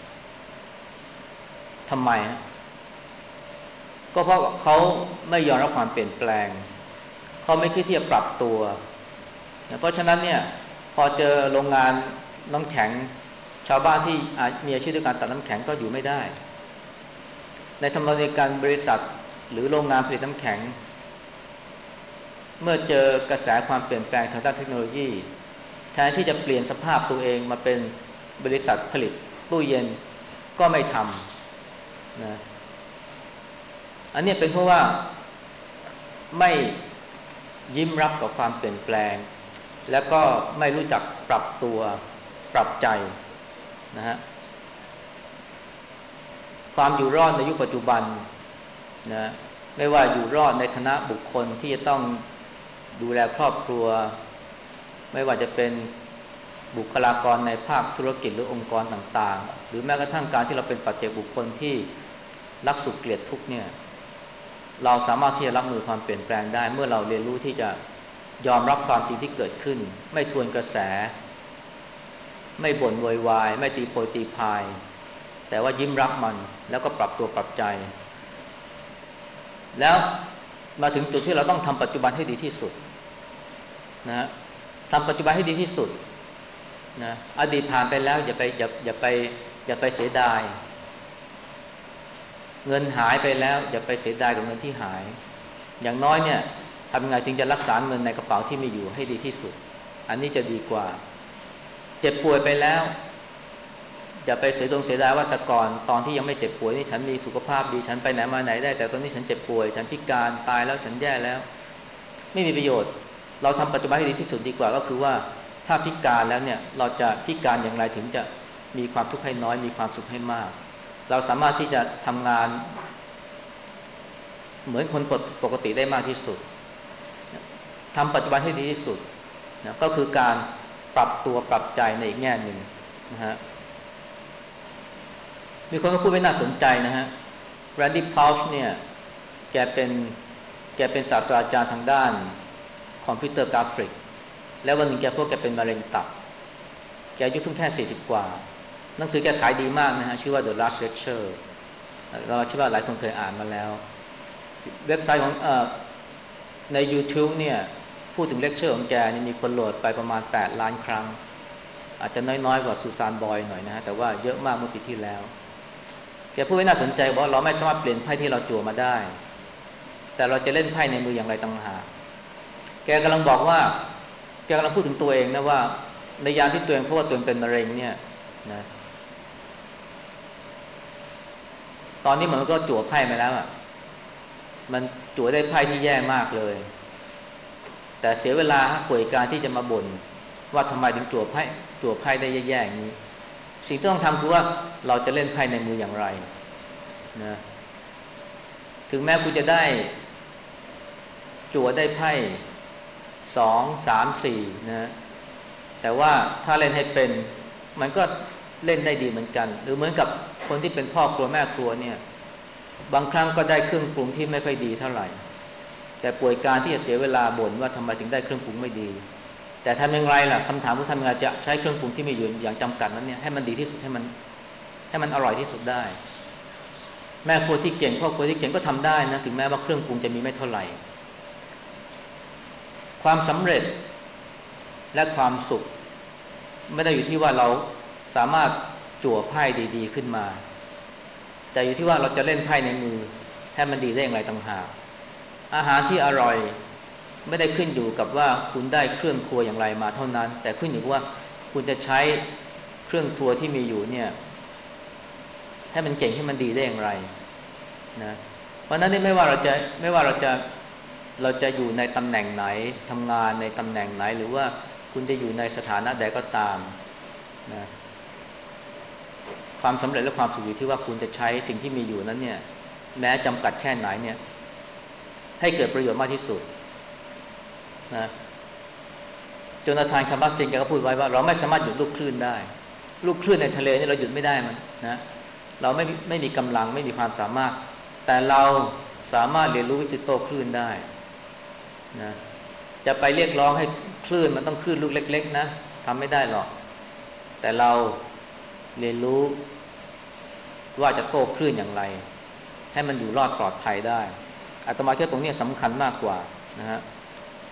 ทำไมก็เพราะเขาไม่ยอมรับความเปลี่ยนแปลงเขาไม่คิดที่จะปรับตัวนะเพราะฉะนั้นเนี่ยพอเจอโรงงานน้ำแข็งชาวบ้านที่มีอาชีพด้วยการตัดน้ำแข็งก็อยู่ไม่ได้ในทำนองเดียวกันบริษัทหรือโรงงานผลิตน้ำแข็งเมื่อเจอกระแสความเปลี่ยนแปลงทางด้านเทคโนโลยีแทนที่จะเปลี่ยนสภาพตัวเองมาเป็นบริษัทผลิตตู้เย็นก็ไม่ทำนะอันนี้เป็นเพราะว่าไม่ยิ้มรับกับความเปลี่ยนแปลงแล้วก็ไม่รู้จักปรับตัวปรับใจนะฮะความอยู่รอดในยุคปัจจุบันนะไม่ว่าอยู่รอดในฐานะบุคคลที่จะต้องดูแลครอบครัวไม่ว่าจะเป็นบุคลากรในภาคธุรกิจหรือองค์กรต่างๆหรือแม้กระทั่งการที่เราเป็นปัจเจกบุคคลที่รักสุขเกลียดทุกข์เนี่ยเราสามารถที่จะรับมือความเปลี่ยนแปลงได้เมื่อเราเรียนรู้ที่จะยอมรับความจริงที่เกิดขึ้นไม่ทวนกระแสไม่บ่นโวยวายไม่ตีโพยตีพายแต่ว่ายิ้มรับมันแล้วก็ปรับตัวปรับใจแล้วมาถึงจุดที่เราต้องทำปัจจุบันให้ดีที่สุดนะทำปัจจุบันให้ดีที่สุดนะอดีตผ่านไปแล้วอย่าไปเสียดายเงินหายไปแล้วอย่าไปเสียดายกับเงินที่หายอย่างน้อยเนี่ยทำยังไงถึงจะรักษาเงินในกระเป๋าที่มีอยู่ให้ดีที่สุดอันนี้จะดีกว่าเจ็บป่วยไปแล้วอย่าไปเสียดายว่าแต่ก่อนตอนที่ยังไม่เจ็บป่วยนี่ฉันมีสุขภาพดีฉันไปไหนมาไหนได้แต่ตอนนี้ฉันเจ็บป่วยฉันพิการตายแล้วฉันแย่แล้วไม่มีประโยชน์เราทำปัจจุบันให้ดีที่สุดดีกว่าก็คือว่าถ้าพิการแล้วเนี่ยเราจะพิการอย่างไรถึงจะมีความทุกข์ให้น้อยมีความสุขให้มากเราสามารถที่จะทำงานเหมือนคนปกติได้มากที่สุดทำปัจจุบันให้ดีที่สุดนะก็คือการปรับตัวปรับใจในอีกแง่หนึ่งนะฮะมีคนก็พูดไว้น่าสนใจนะฮะแรนดี้พาวช์เนี่ยแกเป็นศาสตราจารย์ทางด้านคอมพิวเตอร์กราฟิกแล้ววันหนึ่งแกเป็นมะเร็งตับแกอายุเพิ่งแค่40กว่าหนังสือแกขายดีมากนะฮะชื่อว่า The Last Lecture เราคิดว่าหลายคนเคยอ่านมาแล้วเว็บไซต์ของใน YouTube เนี่ยพูดถึงเลคเชอร์ของแกนี่มีคนโหลดไปประมาณ8ล้านครั้งอาจจะน้อยๆกว่าซูซานบอยหน่อยนะฮะแต่ว่าเยอะมากเมื่อปีที่แล้วแกพูดไว้น่าสนใจบอกเราไม่สามารถเปลี่ยนไพ่ที่เราจั่วมาได้แต่เราจะเล่นไพ่ในมืออย่างไรต่างหากแกกำลังบอกว่าแกกำลังพูดถึงตัวเองนะว่าในยามที่ตัวเองเพราะว่าตัวเองเป็นมะเร็งเนี่ยนะตอนนี้มันก็จั่วไพ่มาแล้วอ่ะมันจั่วได้ไพ่ที่แย่มากเลยแต่เสียเวลาป่วยการที่จะมาบ่นว่าทำไมถึงจั่วไพ่ได้แย่ๆอย่างนี้สิ่งที่ต้องทำคือว่าเราจะเล่นไพ่ในมืออย่างไรนะถึงแม้คุณจะได้จั่วได้ไพ่2 3 4นะแต่ว่าถ้าเล่นให้เป็นมันก็เล่นได้ดีเหมือนกันหรือเหมือนกับคนที่เป็นพ่อครัวแม่ครัวเนี่ยบางครั้งก็ได้เครื่องปรุงที่ไม่ค่อยดีเท่าไหร่แต่ป่วยการที่จะเสียเวลาบ่นว่าทำไมถึงได้เครื่องปรุงไม่ดีแต่ทำอย่างไรล่ะคำถามคือทำยังไงจะใช้เครื่องปรุงที่มีอยู่อย่างจำกัดนั้นเนี่ยให้มันดีที่สุดให้มันอร่อยที่สุดได้แม่ครัวที่เก่งพ่อครัวที่เก่งก็ทำได้นะถึงแม้ว่าเครื่องปรุงจะมีไม่เท่าไหร่ความสำเร็จและความสุขไม่ได้อยู่ที่ว่าเราสามารถจั่วไพ่ดีๆขึ้นมาแต่อยู่ที่ว่าเราจะเล่นไพ่ในมือให้มันดีได้อย่างไรต่างหากอาหารที่อร่อยไม่ได้ขึ้นอยู่กับว่าคุณได้เครื่องครัวอย่างไรมาเท่านั้นแต่ขึ้นอยู่กับว่าคุณจะใช้เครื่องครัวที่มีอยู่เนี่ยให้มันเก่งให้มันดีได้อย่างไรนะเพราะนั้นนี่ไม่ว่าเราจะอยู่ในตำแหน่งไหนทำงานในตำแหน่งไหนหรือว่าคุณจะอยู่ในสถานะใดก็ตามนะความสำเร็จและความสุขอยู่ที่ว่าคุณจะใช้สิ่งที่มีอยู่นั้นเนี่ยแม้จำกัดแค่ไหนเนี่ยให้เกิดประโยชน์มากที่สุดนะโจนาธานคาร์บัสซินแกก็พูดไว้ว่าเราไม่สามารถหยุดลูกคลื่นได้ลูกคลื่นในทะเลนี่เราหยุดไม่ได้มันนะเราไม่มีกำลังไม่มีความสามารถแต่เราสามารถเรียนรู้วิธีโต้คลื่นได้นะจะไปเรียกร้องให้คลื่นมันต้องคลื่นลูกเล็กๆนะทำไม่ได้หรอกแต่เราเรียนรู้ว่าจะโต้คลื่นอย่างไรให้มันอยู่รอดปลอดภัยได้อาตมาคิดว่าตรงนี้สำคัญมากกว่านะฮะ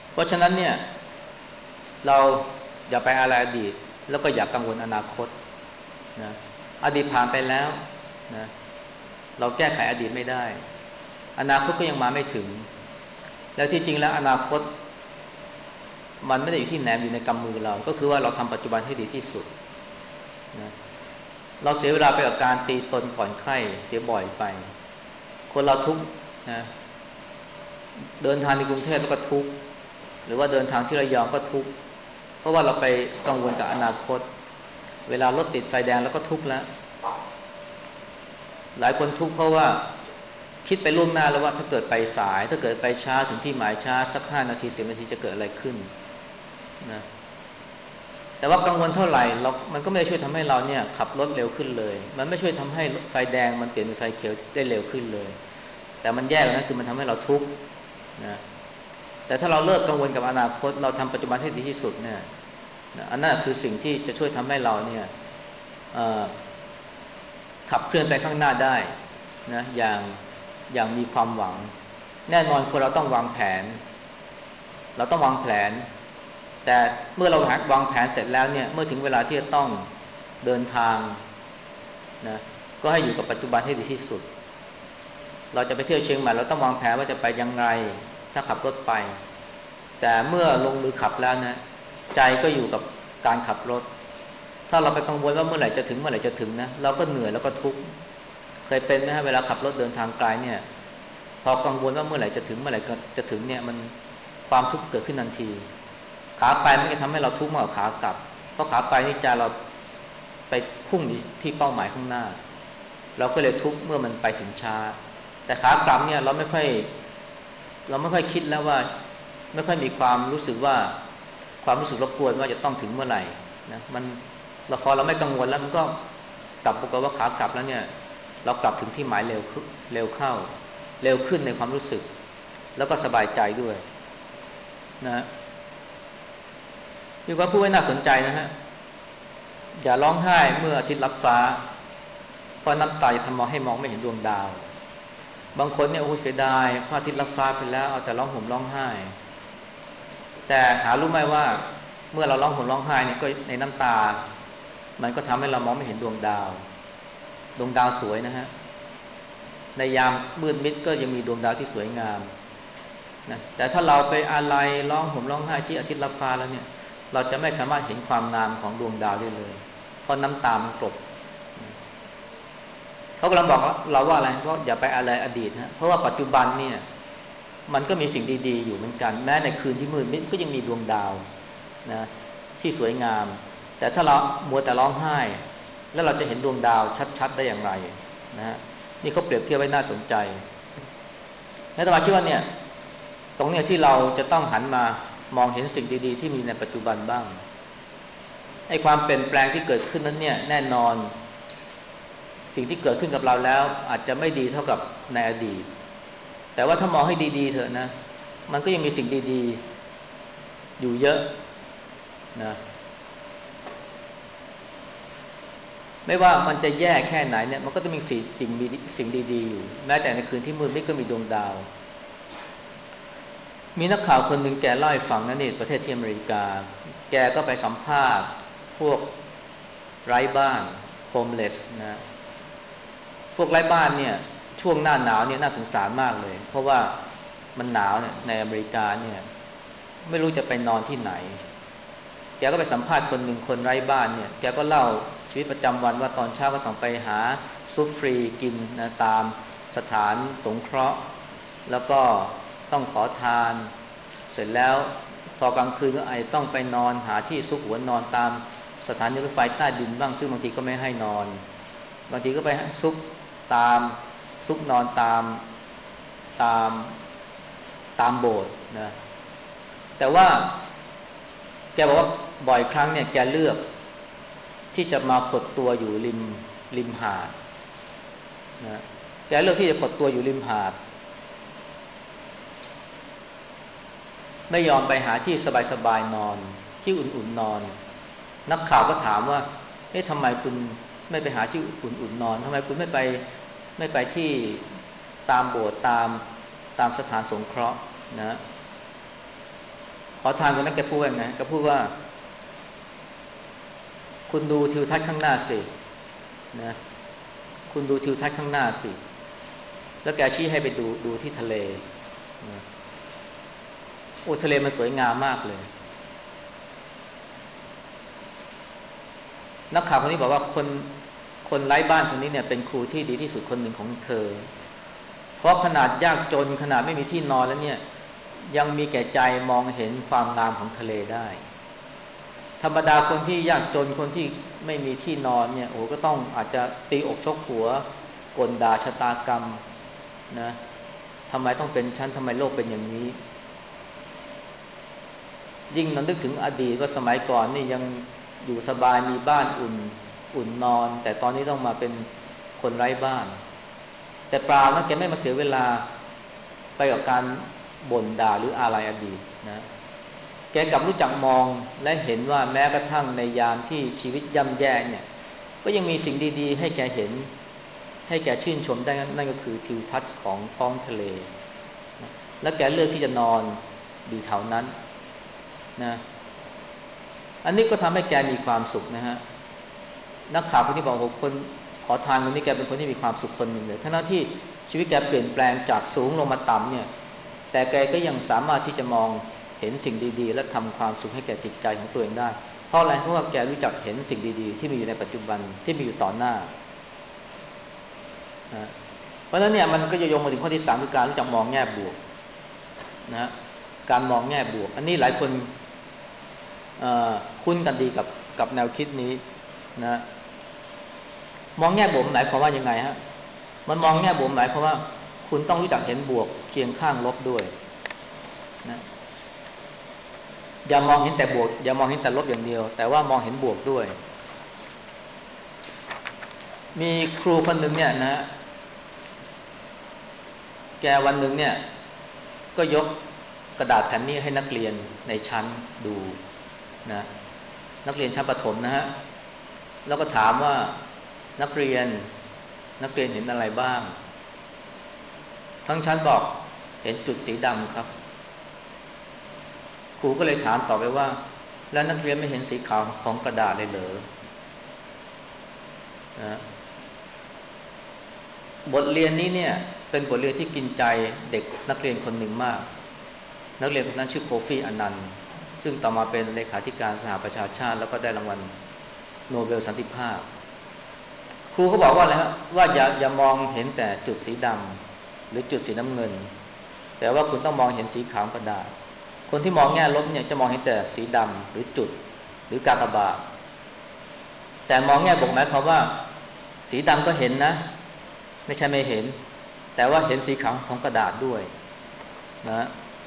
เพราะฉะนั้นเนี่ยเราอย่าไปอะไรอดีตแล้วก็อย่ากังวลอนาคตนะอดีตผ่านไปแล้วนะเราแก้ไขอดีตไม่ได้อนาคตก็ยังมาไม่ถึงแล้วที่จริงแล้วอนาคตมันไม่ได้อยู่ที่แหนมอยู่ในกำมือเราก็คือว่าเราทำปัจจุบันให้ดีที่สุดนะเราเสียเวลาไปกับการตีตนก่อนไข้เสียบ่อยไปคนเราทุกข์นะเดินทางในกรุงเทพแล้วก็ทุกข์หรือว่าเดินทางที่ระยองก็ทุกข์เพราะว่าเราไปกังวลกับอนาคตเวลารถติดไฟแดงแล้วก็ทุกข์แล้วหลายคนทุกข์เพราะว่าคิดไปล่วงหน้าแล้วว่าถ้าเกิดไปสายถ้าเกิดไปช้าถึงที่หมายช้าสัก5 นาที10 นาทีจะเกิดอะไรขึ้นนะแต่ว่ากังวลเท่าไหร่มันก็ไม่ได้ช่วยทำให้เราเนี่ยขับรถเร็วขึ้นเลยมันไม่ช่วยทำให้ไฟแดงมันเปลี่ยนเป็นไฟเขียวได้เร็วขึ้นเลยแต่มันแย่กว่านั้นคือมันทำให้เราทุกข์นะแต่ถ้าเราเลิกกังวลกับอนาคตเราทำปัจจุบันให้ดีที่สุดเนี่ยอันนั้นคือสิ่งที่จะช่วยทำให้เราเนี่ยขับเคลื่อนไปข้างหน้าได้นะอย่างมีความหวังแน่นอนคนเราต้องวางแผนเราต้องวางแผนแต่เมื่อเราวางแผนเสร็จแล้วเนี่ยเมื่อถึงเวลาที่จะต้องเดินทางนะก็ให้อยู่กับปัจจุบันให้ดีที่สุดเราจะไปเที่ยวเชียงใหม่เราต้องวางแผนว่าจะไปยังไงถ้าขับรถไปแต่เมื่อลงมือขับแล้วนะใจก็อยู่กับการขับรถถ้าเราไปกังวลว่าเมื่อไหร่จะถึงนะเราก็เหนื่อยแล้วก็ทุกข์เคยเป็นไหมฮะเวลาขับรถเดินทางไกลเนี่ยพอกังวลว่าเมื่อไหร่จะถึงเนี่ยมันความทุกข์เกิดขึ้นทันทีขาไปมันจะทำให้เราทุกข์มากกว่าขากลับเพราะขาไปนี่ใจเราไปพุ่งที่เป้าหมายข้างหน้าเราก็เลยทุกข์เมื่อมันไปถึงช้าแต่ขากลับเนี่ยเราไม่ค่อยคิดแล้วว่าไม่ค่อยมีความรู้สึกว่าความรู้สึกรบกวนว่าจะต้องถึงเมื่อไหร่นะมันพอเราไม่กังวลแล้วมันก็กลับปรากฏว่าขากลับแล้วเนี่ยเรากลับถึงที่หมายเร็วเข้าเร็วขึ้นในความรู้สึกแล้วก็สบายใจด้วยนะมีความพูดไว้น่าสนใจนะฮะอย่าร้องไห้เมื่ออาทิตย์ลับฟ้าเพราะน้ำตาจะทำให้มองไม่เห็นดวงดาวบางคนเนี่ยโอ้เสียดายพระอาทิตย์ลับฟ้าไปแล้วเอาแต่ร้องห่มร้องไห้แต่หารู้ไหมว่าเมื่อเราร้องห่มร้องไห้เนี่ยก็ในน้ำตามันก็ทำให้เรามองไม่เห็นดวงดาวสวยนะฮะในยามมืดมิดก็ยังมีดวงดาวที่สวยงามนะแต่ถ้าเราไปอาลัยร้องห่มร้องไห้ที่อาทิตย์ลับฟ้าแล้วเนี่ยเราจะไม่สามารถเห็นความงามของดวงดาวได้เลยเพราะน้ำตามันกลบเขากำลังบอกเราว่าอะไรเพราะอย่าไปอะไรอดีตนะเพราะว่าปัจจุบันเนี่ยมันก็มีสิ่งดีๆอยู่เหมือนกันแม้ในคืนที่มืดมิดก็ยังมีดวงดาวนะที่สวยงามแต่ถ้าเรามัวแต่ร้องไห้แล้วเราจะเห็นดวงดาวชัดๆได้อย่างไรนะฮะนี่เขาเปรียบเทียบไว้น่าสนใจและต่อมาคิดว่าเนี่ยตรงเนี้ยที่เราจะต้องหันมามองเห็นสิ่งดีๆที่มีในปัจจุบันบ้างไอ้ความเปลี่ยนแปลงที่เกิดขึ้นนั้นเนี่ยแน่นอนสิ่งที่เกิดขึ้นกับเราแล้วอาจจะไม่ดีเท่ากับในอดีตแต่ว่าถ้ามองให้ดีๆเถอะนะมันก็ยังมีสิ่งดีๆอยู่เยอะนะไม่ว่ามันจะแย่แค่ไหนเนี่ยมันก็จะมีสิ่งดีๆอยู่แม้แต่ในคืนที่มืดมิดก็มีดวงดาวมีนักข่าวคนหนึ่งแกเล่าให้ฟังนะนี่ประเทศที่อเมริกาแกก็ไปสัมภาษณ์พวกไร้บ้านโฮมเลสนะพวกไร้บ้านเนี่ยช่วงหน้าหนาวเนี่ยน่าสงสารมากเลยเพราะว่ามันหนาวเนี่ยในอเมริกาเนี่ยไม่รู้จะไปนอนที่ไหนแกก็ไปสัมภาษณ์คนหนึ่งคนไร้บ้านเนี่ยแกก็เล่าชีวิตประจำวันว่าตอนเช้าก็ต้องไปหาซุปฟรีกินนะตามสถานสงเคราะห์แล้วก็ต้องขอทานเสร็จแล้วพอกลางคืนก็ไอต้องไปนอนหาที่ซุกหัวนอนตามสถานีรถไฟใต้ดินบ้างซึ่งบางทีก็ไม่ให้นอนบางทีก็ไปซุกตามซุกนอนตามตามโบสถ์นะแต่ว่าแกบอกว่าบ่อยครั้งเนี่ยแกเลือกที่จะมาขดตัวอยู่ริมหาดนะแกเลือกที่จะขดตัวอยู่ริมหาดไม่ยอมไปหาที่สบายๆนอนที่อุ่นๆนอนนักข่าวก็ถามว่าเอ๊ะทำไมคุณไม่ไปหาที่อุ่นๆนอนทำไมคุณไม่ไปที่ตามโบสถ์ตามสถานสงเคราะห์นะขอทานคนนั้นแกพูดว่าไงแกพูดว่าคุณดูทิวทัศน์ข้างหน้าสินะคุณดูทิวทัศน์ข้างหน้าสิแล้วแกชี้ให้ไปดูที่ทะเลนะโอ้ทะเลมันสวยงามมากเลยนักข่าวคนนี้บอกว่าคนไร้บ้านคนนี้เนี่ยเป็นครูที่ดีที่สุดคนหนึ่งของเธอเพราะขนาดยากจนขนาดไม่มีที่นอนแล้วเนี่ยยังมีแก่ใจมองเห็นความงามของทะเลได้ธรรมดาคนที่ยากจนคนที่ไม่มีที่นอนเนี่ยโอ้ก็ต้องอาจจะตีอกชกหัวกลด่าชะตากรรมนะทำไมต้องเป็นฉันทำไมโลกเป็นอย่างนี้ยิ่งนึกถึงอดีตว่าสมัยก่อนนี่ยังอยู่สบายมีบ้านอุ่นนอนแต่ตอนนี้ต้องมาเป็นคนไร้บ้านแต่เปล่านะแกไม่มาเสียเวลาไปกับการบ่นด่าหรืออะไรอดีตนะแกกลับรู้จักมองและเห็นว่าแม้กระทั่งในยามที่ชีวิตย่ำแย่เนี่ยก็ยังมีสิ่งดีๆให้แกเห็นให้แกชื่นชมได้นั่นก็คือทิวทัศน์ของท้องทะเลนะและแกเลือกที่จะนอนอยู่แถวนั้นนะอันนี้ก็ทำให้แกมีความสุขนะฮะนักข่าวคนที่บอกว่าคนขอทานคนนี้แกเป็นคนที่มีความสุขคนหนึ่งเลยทั้งที่ชีวิตแกเปลี่ยนแปลงจากสูงลงมาต่ำเนี่ยแต่แกก็ยังสามารถที่จะมองเห็นสิ่งดีๆและทำความสุขให้แก่จิตใจของตัวเองได้เพราะอะไรเพราะว่าแกรู้จักเห็นสิ่งดีๆที่มีอยู่ในปัจจุบันที่มีอยู่ต่อหน้านะเพราะฉะนั้นเนี่ยมันก็จะโยงมาถึงข้อที่3คือการรู้จักมองแง่บวกนะการมองแง่บวกอันนี้หลายคนคุ้นกันดีกับแนวคิดนี้นะมองแง่บวกหมายความว่ายังไงฮะมันมองแง่บวกหมายความว่าคุณต้องรู้จักเห็นบวกเคียงข้างลบด้วยนะอย่ามองเห็นแต่บวกอย่ามองเห็นแต่ลบอย่างเดียวแต่ว่ามองเห็นบวกด้วยมีครูคนหนึ่งเนี่ยนะแกวันหนึ่งเนี่ยก็ยกกระดาษแผ่นนี้ให้นักเรียนในชั้นดูนะนักเรียนชั้นประถมนะฮะแล้วก็ถามว่านักเรียนเห็นอะไรบ้างทั้งชั้นบอกเห็นจุดสีดำครับครูก็เลยถามต่อไปว่าแล้วนักเรียนไม่เห็นสีขาวของกระดาษเลยเหรอนะบทเรียนนี้เนี่ยเป็นบทเรียนที่กินใจเด็กนักเรียนคนหนึ่งมากนักเรียนคนนั้นชื่อโคฟี่อนันต์ซึ่งต่อมาเป็นเลขาธิการสหประชาชาติแล้วก็ได้รางวัลโนเบลสันติภาพครูก็บอกว่าอะไรฮะว่าอย่ามองเห็นแต่จุดสีดำหรือจุดสีน้ำเงินแต่ว่าคุณต้องมองเห็นสีขาวกระดาษคนที่มองแง่ลบเนี่ยจะมองเห็นแต่สีดำหรือจุดหรือกากบาทแต่มองแง่บวกหมายความว่าสีดำก็เห็นนะไม่ใช่ไม่เห็นแต่ว่าเห็นสีขาวของกระดาษด้วยนะ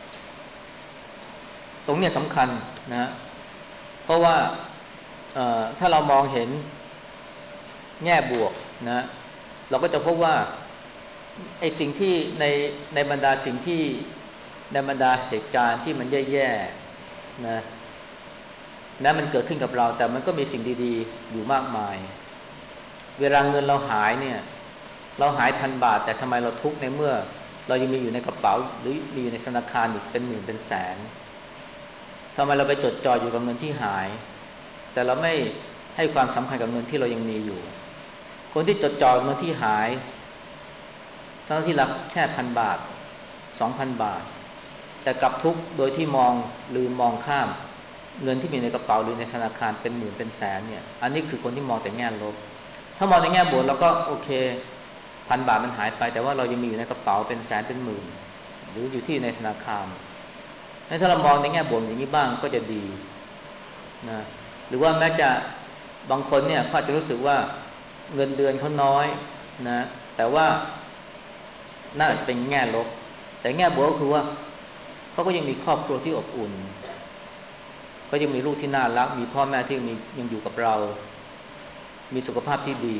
ตรงนี้สำคัญนะเพราะว่าถ้าเรามองเห็นแง่บวกนะเราก็จะพบว่าไอ้สิ่งที่ในบรรดาสิ่งที่ในบรรดาเหตุการณ์ที่มันแย่ๆนะแม้มันเกิดขึ้นกับเราแต่มันก็มีสิ่งดีๆอยู่มากมายเวลาเงินเราหายเนี่ยเราหาย1,000 บาทแต่ทำไมเราทุกข์ในเมื่อเรายังมีอยู่ในกระเป๋าหรือมีอยู่ในธนาคารอีกเป็นหมื่นเป็นแสนทำไมเราไปจดจ่ออยู่กับเงินที่หายแต่เราไม่ให้ความสำคัญกับเงินที่เรายังมีอยู่คนที่จดจ่อกับเงินที่หายทั้งที่รับแค่1,000 บาท2,000 บาทแต่กลับทุกข์โดยที่ลืมมองข้ามเงินที่มีในกระเป๋าหรือในธนาคารเป็นหมื่นเป็นแสนเนี่ยอันนี้คือคนที่มองแต่แง่ลบถ้ามองในแง่บวกเราก็โอเค1,000 บาทมันหายไปแต่ว่าเรายังมีอยู่ในกระเป๋าเป็นแสนเป็นหมื่นหรืออยู่ที่ในธนาคารถ้าเรามองในแง่บวกอย่างนี้บ้างก็จะดีนะหรือว่าแม้จะบางคนเนี่ยเขาอาจจะรู้สึกว่าเงินเดือนเขาน้อยนะแต่ว่าน่าจะเป็นแง่ลบแต่แง่บวกก็คือว่าเขาก็ยังมีครอบครัวที่อบอุ่นเขายังมีลูกที่น่ารักมีพ่อแม่ที่ยังอยู่กับเรามีสุขภาพที่ดี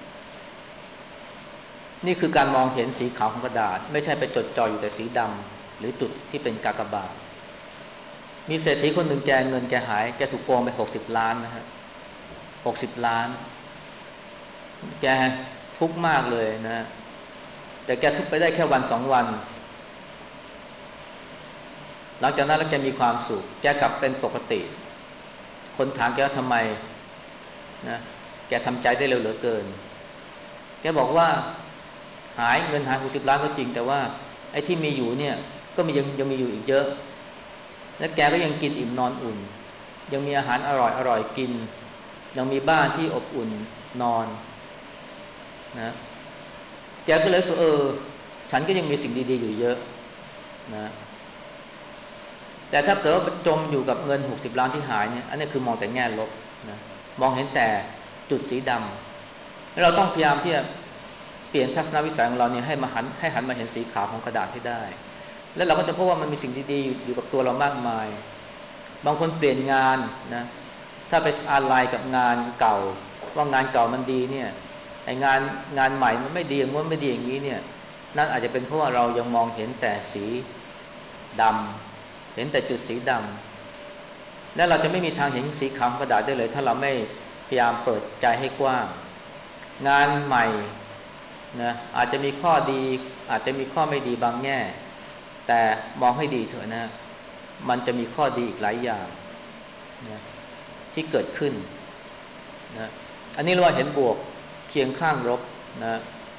นี่คือการมองเห็นสีขาวของกระดาษไม่ใช่ไปจดจ่ออยู่แต่สีดำหรือจุดที่เป็นกากบาทมีเศรษฐีคนหนึ่งเงินหายแกถูกโกงไป60 ล้านนะฮะ60 ล้านแกทุกข์มากเลยนะแต่แกทุกข์ไปได้แค่วัน2 วันหลังจากนั้นแล้วแกมีความสุขแกกลับเป็นปกติคนถามแกว่าทำไมนะแกทำใจได้เร็วเหลือเกินแกบอกว่าหายเงินหาย60 ล้านก็จริงแต่ว่าไอ้ที่มีอยู่เนี่ยก็ยังมีอยู่อีกเยอะและแกก็ยังกินอิ่มนอนอุ่นยังมีอาหารอร่อยกินยังมีบ้านที่อบอุ่นนอนนะแกก็เลยรู้สึกฉันก็ยังมีสิ่งดีๆอยู่เยอะนะแต่ถ้าเกิดว่าจมอยู่กับเงิน60 ล้านที่หายเนี่ยอันนี้คือมองแต่แง่ลบนะมองเห็นแต่จุดสีดำแล้วเราต้องพยายามที่จะเปลี่ยนทัศนวิสัยของเราเนี่ยให้หันมาเห็นสีขาวของกระดาษให้ได้แล้วเราก็จะพบว่ามันมีสิ่งดีๆอยู่กับตัวเรามากมายบางคนเปลี่ยนงานนะถ้าไปอะไรกับงานเก่าว่างานเก่ามันดีเนี่ยไอ้งานใหม่มันไม่ดีอย่างนู้นไม่ดีอย่างนี้เนี่ยนั่นอาจจะเป็นเพราะว่าเรายังมองเห็นแต่สีดำเห็นแต่จุดสีดำและเราจะไม่มีทางเห็นสีขาวกระดาษได้เลยถ้าเราไม่พยายามเปิดใจให้กว้างงานใหม่นะอาจจะมีข้อดีอาจจะมีข้อไม่ดีบางแง่แต่มองให้ดีเถอะนะมันจะมีข้อดีอีกหลายอย่างนะที่เกิดขึ้นนะอันนี้เราเห็นบวกเคียงข้างลบนะ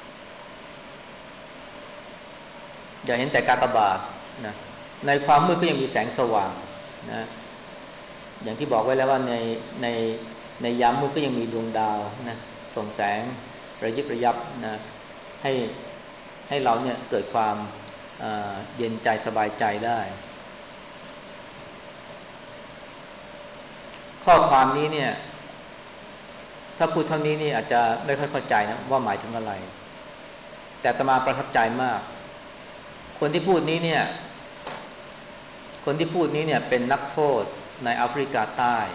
อย่าเห็นแต่กากบาทนะในความมืดก็ยังมีแสงสว่างนะอย่างที่บอกไว้แล้วว่าในในยามมืดก็ยังมีดวงดาวนะส่องแสงระยิบระยับนะให้ให้เราเนี่ยเกิดความเย็นใจสบายใจได้ข้อความนี้เนี่ยถ้าพูดเท่านี้นี่อาจจะไม่ค่อยเข้าใจนะว่าหมายถึงอะไรแต่อาตมาประทับใจมากคนที่พูดนี้เนี่ยเป็นนักโทษในแอฟริกาใต้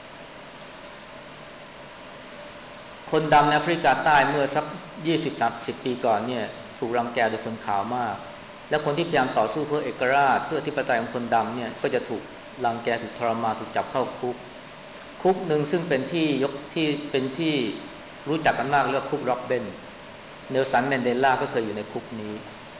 คนดำในแอฟริกาใต้เมื่อสัก20-30 ปีก่อนเนี่ยถูกรังแกโดยคนขาวมากและคนที่พยายามต่อสู้เพื่อเอกราชเพื่ออธิปไตยของคนดำเนี่ยก็จะถูกรังแกถูกทรมานถูกจับเข้าคุกหนึ่งซึ่งเป็นที่รู้จักกันมากเรียกคุกร็อบเบนเนลสันแมนเดลาก็เคยอยู่ในคุกนี้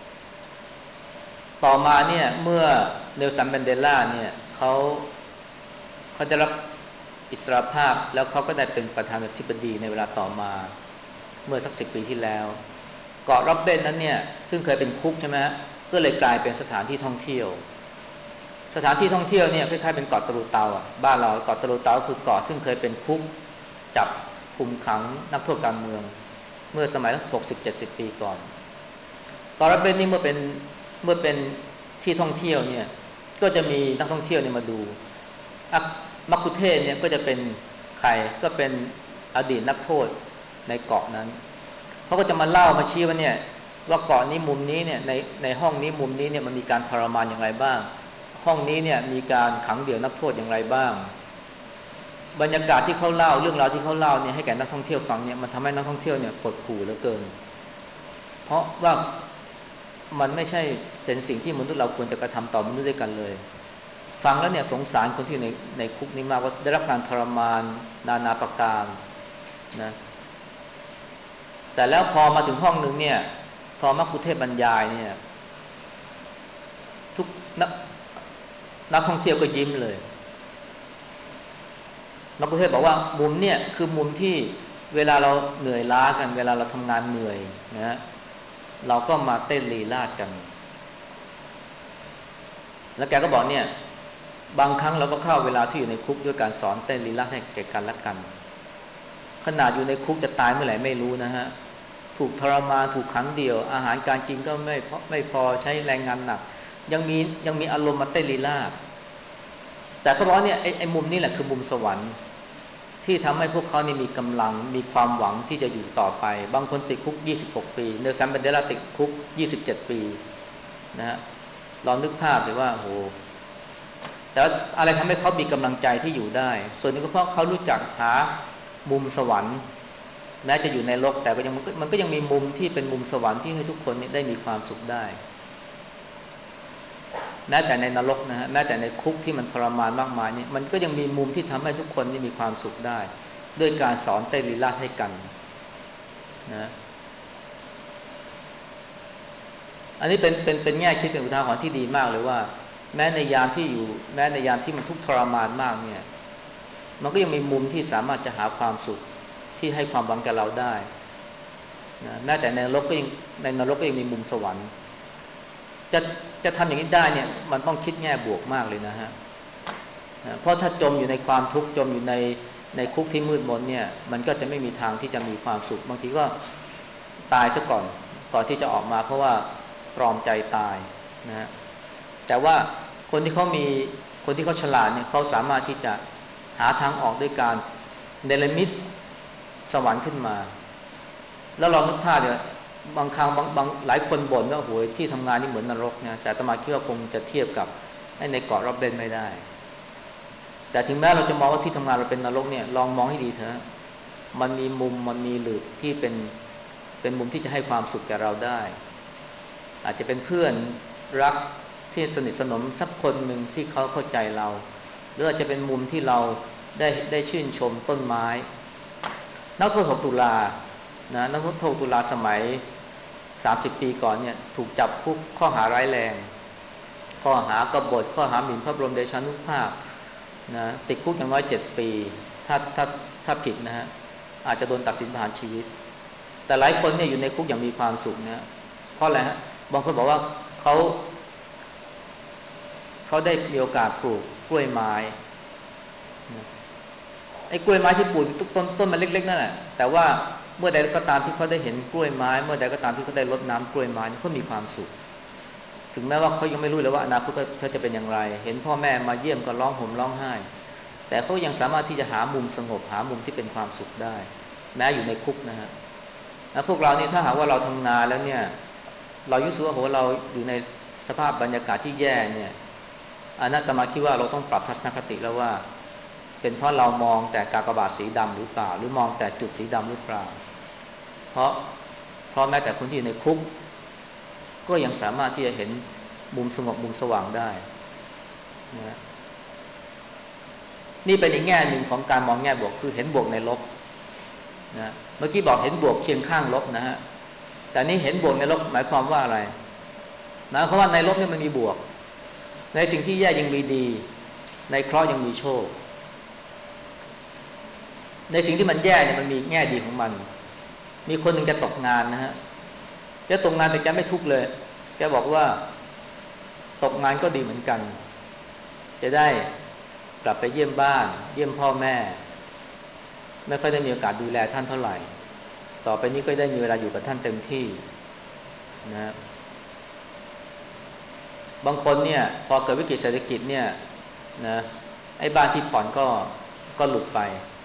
ต่อมาเนี่ยเมื่อเนลสันแมนเดลาเนี่ยเขาได้รับอิสรภาพแล้วเขาก็ได้เป็นประธานาธิบดีในเวลาต่อมาเมื่อสัก10 ปีที่แล้วเกาะร็อบเบนนั้นเนี่ยซึ่งเคยเป็นคุกใช่ไหมก็เลยกลายเป็นสถานที่ท่องเที่ยวเนี่ยคล้ายๆเป็นเกาะตะลุเตาบ้านเราเกาะตะลุเตาคือเกาะซึ่งเคยเป็นคุกจับคุมขังนักโทษการเมืองเมื่อสมัย60-70 ปีก่อนเกาะร็อบเบนนี่เมื่อเป็นที่ท่องเที่ยวเนี่ยก็จะมีนักท่องเที่ยวเนี่ยมาดูมักคุเทศเนี่ยก็จะเป็นใครก็เป็นอดีตนักโทษในเกาะนั้นเขาก็จะมาเล่ามาชี้ว่าเนี่ยว่าเกาะนี้มุมนี้เนี่ยในห้องนี้มุมนี้เนี่ยมันมีการทรมานอย่างไรบ้างห้องนี้เนี่ยมีการขังเดี่ยวนักโทษอย่างไรบ้างบรรยากาศที่เขาเล่าเรื่องราวที่เขาเล่าเนี่ยให้แก่นักท่องเที่ยวฟังเนี่ยมันทำให้นักท่องเที่ยวเนี่ยปวดหู่เหลือเกินเพราะว่ามันไม่ใช่เป็นสิ่งที่มนุษย์เราควรจะกระทำต่อมนุษย์ด้วยกันเลยฟังแล้วเนี่ยสงสารคนที่อยู่ในคุกนี้มากว่าได้รับการทรมานนาประการนะแต่แล้วพอมาถึงห้องนึงเนี่ยพอมัคคุเทศก์บรรยายเนี่ยทุกนักท่องเที่ยวก็ยิ้มเลยมัคคุเทศก์บอกว่ามุมเนี่ยคือมุมที่เวลาเราเหนื่อยล้ากันเวลาเราทำงานเหนื่อยนะเราก็มาเต้นลีลาศกันแล้วแกก็บอกเนี่ยบางครั้งเราก็เข้าเวลาที่อยู่ในคุกด้วยการสอนเต้นลีลาศให้แก่กันและกันขนาดอยู่ในคุกจะตายเมื่อไหร่ไม่รู้นะฮะถูกทรมานถูกขังเดี่ยวอาหารการกินก็ไม่พอใช้แรงงานหนักยังมีอารมณ์มาเต้นลีลาศแต่เขาบอกว่าเนี่ยไอ้มุมนี้แหละคือมุมสวรรค์ที่ทำให้พวกเขานี่มีกำลังมีความหวังที่จะอยู่ต่อไปบางคนติดคุก26 ปีเนลสัน แมนเดลาติดคุก27 ปีนะฮะลองนึกภาพสิว่าโหแต่อะไรทำให้เขามีกำลังใจที่อยู่ได้ส่วนนึงก็เพราะเขารู้จักหามุมสวรรค์แม้จะอยู่ในโลกแต่ก็มันก็ยังมีมุมที่เป็นมุมสวรรค์ที่ให้ทุกคนนี่ได้มีความสุขได้แม้แต่ในนรกนะฮะแม้แต่ในคุกที่มันทรมานมากมายนี่มันก็ยังมีมุมที่ทำให้ทุกคนนี่มีความสุขได้ด้วยการสอนเต้นลีลาศให้กันนะอันนี้เป็นแง่คิดเป็นอุทาหรณ์ที่ดีมากเลยว่าแม้ในยามที่อยู่แม้ในยามที่มันทุกข์ทรมานมากเนี่ยมันก็ยังมีมุมที่สามารถจะหาความสุขที่ให้ความหวังแก่เราได้นะแม้แต่ในนรกก็ยังมีมุมสวรรค์จะจะทำอย่างนี้ได้เนี่ยมันต้องคิดแง่บวกมากเลยนะฮะเพราะถ้าจมอยู่ในความทุกข์จมอยู่ในคุกที่มืดมนเนี่ยมันก็จะไม่มีทางที่จะมีความสุขบางทีก็ตายซะก่อนที่จะออกมาเพราะว่าตรอมใจตายนะฮะแต่ว่าคนที่เขาฉลาดเนี่ยเขาสามารถที่จะหาทางออกด้วยการเนรมิตสวรรค์ขึ้นมาแล้วลองนึกภาพเนี่ยบางครั้งบางหลายคนบ่นว่าโหยที่ทำงานนี่เหมือนนรกนะแต่อาตมาคิดว่าคงจะเทียบกับในเกาะรอบเบนไม่ได้แต่ถึงแม้เราจะมองว่าที่ทำงานเราเป็นนรกเนี่ยลองมองให้ดีเถอะมันมีมุมมันมีหลืบที่เป็นมุมที่จะให้ความสุขแก่เราได้อาจจะเป็นเพื่อนรักที่สนิทสนมสักคนหนึ่งที่เขาเข้าใจเราหรืออาจจะเป็นมุมที่เราได้ชื่นชมต้นไม้นักโทษ6ตุลานะนักโทษ6ตุลาสมัย30 ปีก่อนเนี่ยถูกจับคุกข้อหาร้ายแรงข้อหากบฏข้อหาหมิ่นพระบรมเดชานุภาพนะติดคุกอย่างน้อย7 ปีถ้าผิดนะฮะอาจจะโดนตัดสินประหารชีวิตแต่หลายคนเนี่ยอยู่ในคุกอย่างมีความสุขนะเพราะอะไรฮะบางคนบอกว่าเขาได้มีโอกาสปลูกกล้วยไม้ไอ้กล้วยไม้ที่ปลูกต้นมันเล็กๆนั่นแหละแต่ว่าเมื่อใดก็ตามที่เขาได้เห็นกล้วยไม้เมื่อใดก็ตามที่เขาได้รดน้ำกล้วยไม้เขามีความสุขถึงแม้ว่าเขายังไม่รู้เลยว่าอนาคตเขาจะเป็นอย่างไรเห็นพ่อแม่มาเยี่ยมก็ร้องห่มร้องไห้แต่เขายังสามารถที่จะหามุมสงบหามุมที่เป็นความสุขได้แม้อยู่ในคุกนะฮะแล้วพวกเรานี่ถ้าหากว่าเราทำงานแล้วเนี่ยเรารู้สึกว่าโหเราอยู่ในสภาพบรรยากาศที่แย่เนี่ยอาตมาคิดว่าเราต้องปรับทัศนคติแล้วว่าเป็นเพราะเรามองแต่กากบาทสีดำหรือเปล่าหรือมองแต่จุดสีดำหรือเปล่าเพราะแม้แต่คนที่อยู่ในคุกก็ยังสามารถที่จะเห็นมุมสงบมุมสว่างได้นะนี่เป็นอีกแง่หนึ่งของการมองแง่บวกคือเห็นบวกในลบนะเมื่อกี้บอกเห็นบวกเคียงข้างลบนะฮะแต่นี่เห็นบวกในลบหมายความว่าอะไรนะเพราะว่าในลบเนี่ยมันมีบวกในสิ่งที่แย่ยังมีดีในเคราะห์ยังมีโชคในสิ่งที่มันแย่เนี่ยมันมีแง่ดีของมันมีคนหนึ่งแกตกงานนะฮะแกตกงานแต่แกไม่ทุกข์เลยแกบอกว่าตกงานก็ดีเหมือนกันจะได้กลับไปเยี่ยมบ้านเยี่ยมพ่อแม่ไม่ค่อยได้มีโอกาสดูแลท่านเท่าไหร่ต่อไปนี้ก็ได้มีเวลาอยู่กับท่านเต็มที่นะบางคนเนี่ยพอเกิดวิกฤตเศรษฐกิจเนี่ยนะไอ้บ้านที่ผ่อนก็หลุดไป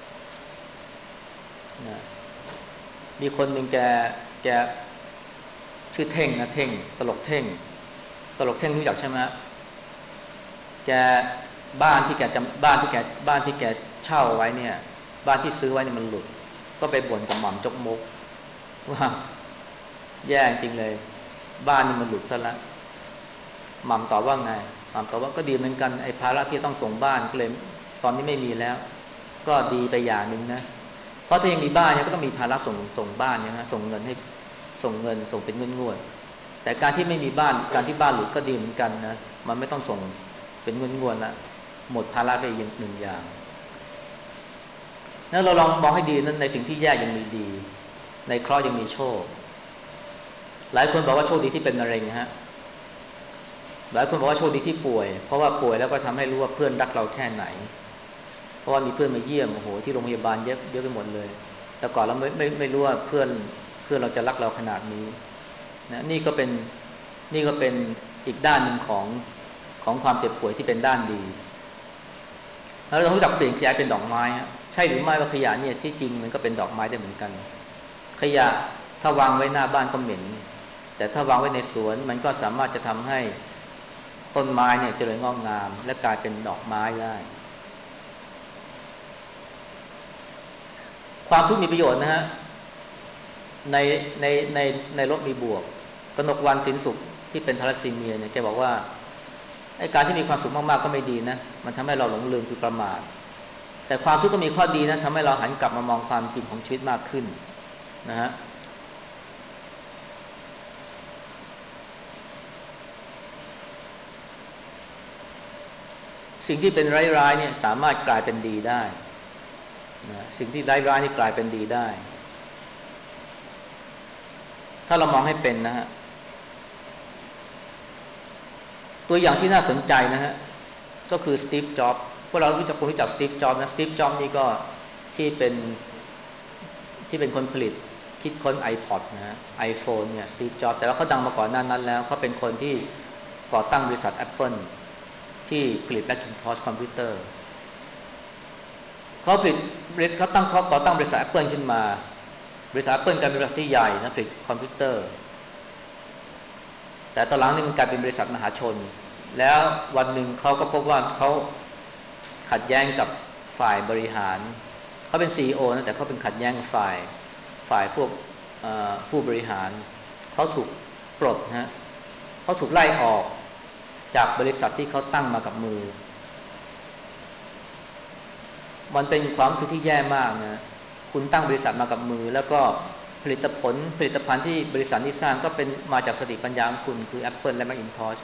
นะมีคนหนึ่งแกชื่อเท่งนะเท่งตลกเท่งรู้จักใช่ไหมแกบ้านที่แกจำบ้านที่แกเช่าไว้เนี่ยบ้านที่ซื้อไว้เนี่ยมันหลุดก็ไปบ่นกับหม่อมจกมกว่าแย่จริงเลยบ้านนี่มันหลุดซะแล้วหม่อมตอบว่าไงหม่อมตอบว่าก็ดีเหมือนกันไอ้ภาระที่ต้องส่งบ้านก็เลยตอนนี้ไม่มีแล้วก็ดีไปอย่างนึงนะเพราะถ้ายังมีบ้านเนี่ยก็ต้องมีภาระส่งบ้านเนี่ยนะส่งเงินส่งเป็นงวดแต่การที่ไม่มีบ้านการที่บ้านหลุดก็ดีเหมือนกันนะมันไม่ต้องส่งเป็นงวดละหมดภาระไปอีกหนึ่งอย่างนั้นเราลองมองให้ดีนั้นในสิ่งที่แย่ยังมีดีในเคราะห์ยังมีโชคหลายคนบอกว่าโชคดีที่เป็นมะเร็งฮะหลายคนบอกว่าโชคดีที่ป่วยเพราะว่าป่วยแล้วก็ทำให้รู้ว่าเพื่อนรักเราแค่ไหนเพราะว่ามีเพื่อนมาเยี่ยมโอ้โหที่โรงพยาบาลเยอะไปหมดเลยแต่ก่อนเราไม่รู้ว่าเพื่อนเราจะรักเราขนาดนี้นะนี่ก็เป็นอีกด้านหนึ่งของความเจ็บป่วยที่เป็นด้านดีแล้วเรารู้จักเปลี่ยนขยะเป็นดอกไม้ใช่หรือไม่ว่าขยะเนี่ยที่จริงมันก็เป็นดอกไม้ได้เหมือนกันขยะถ้าวางไว้หน้าบ้านก็เหม็นแต่ถ้าวางไว้ในสวนมันก็สามารถจะทำให้ต้นไม้เนี่ยเจริญงอกงามและกลายเป็นดอกไม้ได้ความทุกข์มีประโยชน์นะฮะในในในในลบมีบวกกนกวรรณสินสุขที่เป็นทาลัสซีเมียเนี่ยแกบอกว่าไอ้การที่มีความสุขมากๆก็ไม่ดีนะมันทำให้เราหลงลืมคือประมาทแต่ความทุกข์ก็มีข้อดีนะทำให้เราหันกลับมามองความจริงของชีวิตมากขึ้นนะฮะสิ่งที่เป็นร้ายๆเนี่ยสามารถกลายเป็นดีได้นะสิ่งที่ร้ายๆนี่กลายเป็นดีได้ถ้าเรามองให้เป็นนะฮะตัวอย่างที่น่าสนใจนะฮะก็คือสตีฟจ็อบส์พวกเรารู้จักสตีฟจ็อบส์นะสตีฟจ็อบส์นี่ก็ที่เป็นคนผลิตคิดค้น iPod นะฮะ iPhone เนี่ยสตีฟจ็อบส์แต่ว่าเขาดังมาก่อนหน้านั้นแล้วเขาเป็นคนที่ก่อตั้งบริษัท Apple ที่ผลิต Macintosh คอมพิวเตอร์เขาก่อตั้งบริษัท Apple ขึ้นมาบริษัท Apple กลายเป็นบริษัทที่ใหญ่นะผลิตคอมพิวเตอร์แต่ตอนหลังนี่มันกลายเป็นบริษัทมหาชนแล้ววันหนึ่งเขาก็พบว่าเขาขัดแย้งกับฝ่ายบริหารเขาเป็น CEO นะแต่เขาเป็นขัดแย้งกับฝ่ายพวกผู้บริหารเขาถูกปลดนะฮะเขาถูกไล่ออกจากบริษัทที่เขาตั้งมากับมือมันเป็นความรู้สึกที่แย่มากนะคุณตั้งบริษัทมากับมือแล้วก็ผลิตภัณฑ์ที่บริษัทนี้สร้างก็เป็นมาจากสติปัญญาของคุณคือ Apple และ Macintosh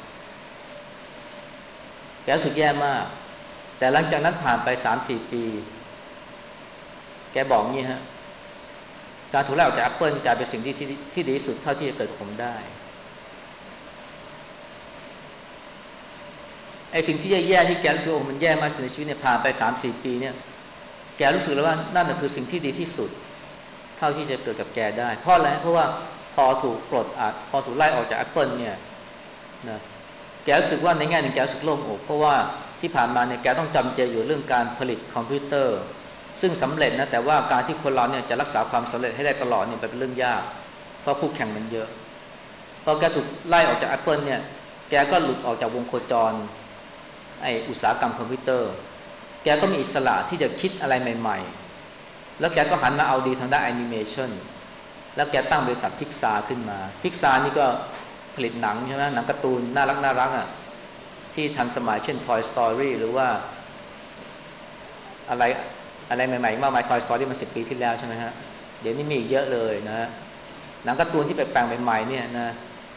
แกรู้สึกแย่มากแต่หลังจากนั้นผ่านไป 3-4 ปีแกบอกงี้ฮะการถูกไล่ออกจาก Apple กลายเป็นสิ่งที่ดีที่สุดเท่าที่จะเกิดกับผมได้ไอ้สิ่งที่แย่ๆที่แกรู้สึกว่ามันแย่มากในชีวิตเนี่ยผ่านไป 3-4 ปีเนี่ยแกรู้สึกแล้วว่านั่นคือสิ่งที่ดีที่สุดเท่าที่จะเกิดกับแกได้เพราะอะไรเพราะว่าพอถูกปลดพอถูกไล่ออกจาก Apple เนี่ยนะแกรู้สึกว่าในแง่หนึ่งแกรู้สึกโล่งอกเพราะว่าที่ผ่านมาเนี่ยแกต้องจำเจอยู่เรื่องการผลิตคอมพิวเตอร์ซึ่งสำเร็จนะแต่ว่าการที่คนเราเนี่ยจะรักษาความสำเร็จให้ได้ตลอดเนี่ยเป็นเรื่องยากเพราะคู่แข่งมันเยอะพอแกถูกไล่ออกจาก Apple เนี่ยแกก็หลุดออกจากวงโคจรไออุตสาหกรรมคอมพิวเตอร์แกก็มีอิสระที่จะคิดอะไรใหม่ๆแล้วแกก็หันมาเอาดีทางด้านแอนิเมชันแล้วแกตั้งบริษัทพิกซาขึ้นมาพิกซานี่ก็ผลิตหนังใช่ไหมหนังการ์ตูนน่ารักอ่ะที่ทันสมัยเช่น Toy Story หรือว่าอะไรใหม่ๆมากมาย Toy Story มัน10 ปีที่แล้วใช่ไหมฮะเดี๋ยวนี้มีอีกเยอะเลยนะหนังการ์ตูนที่แปลงใหม่ๆเนี่ยนะ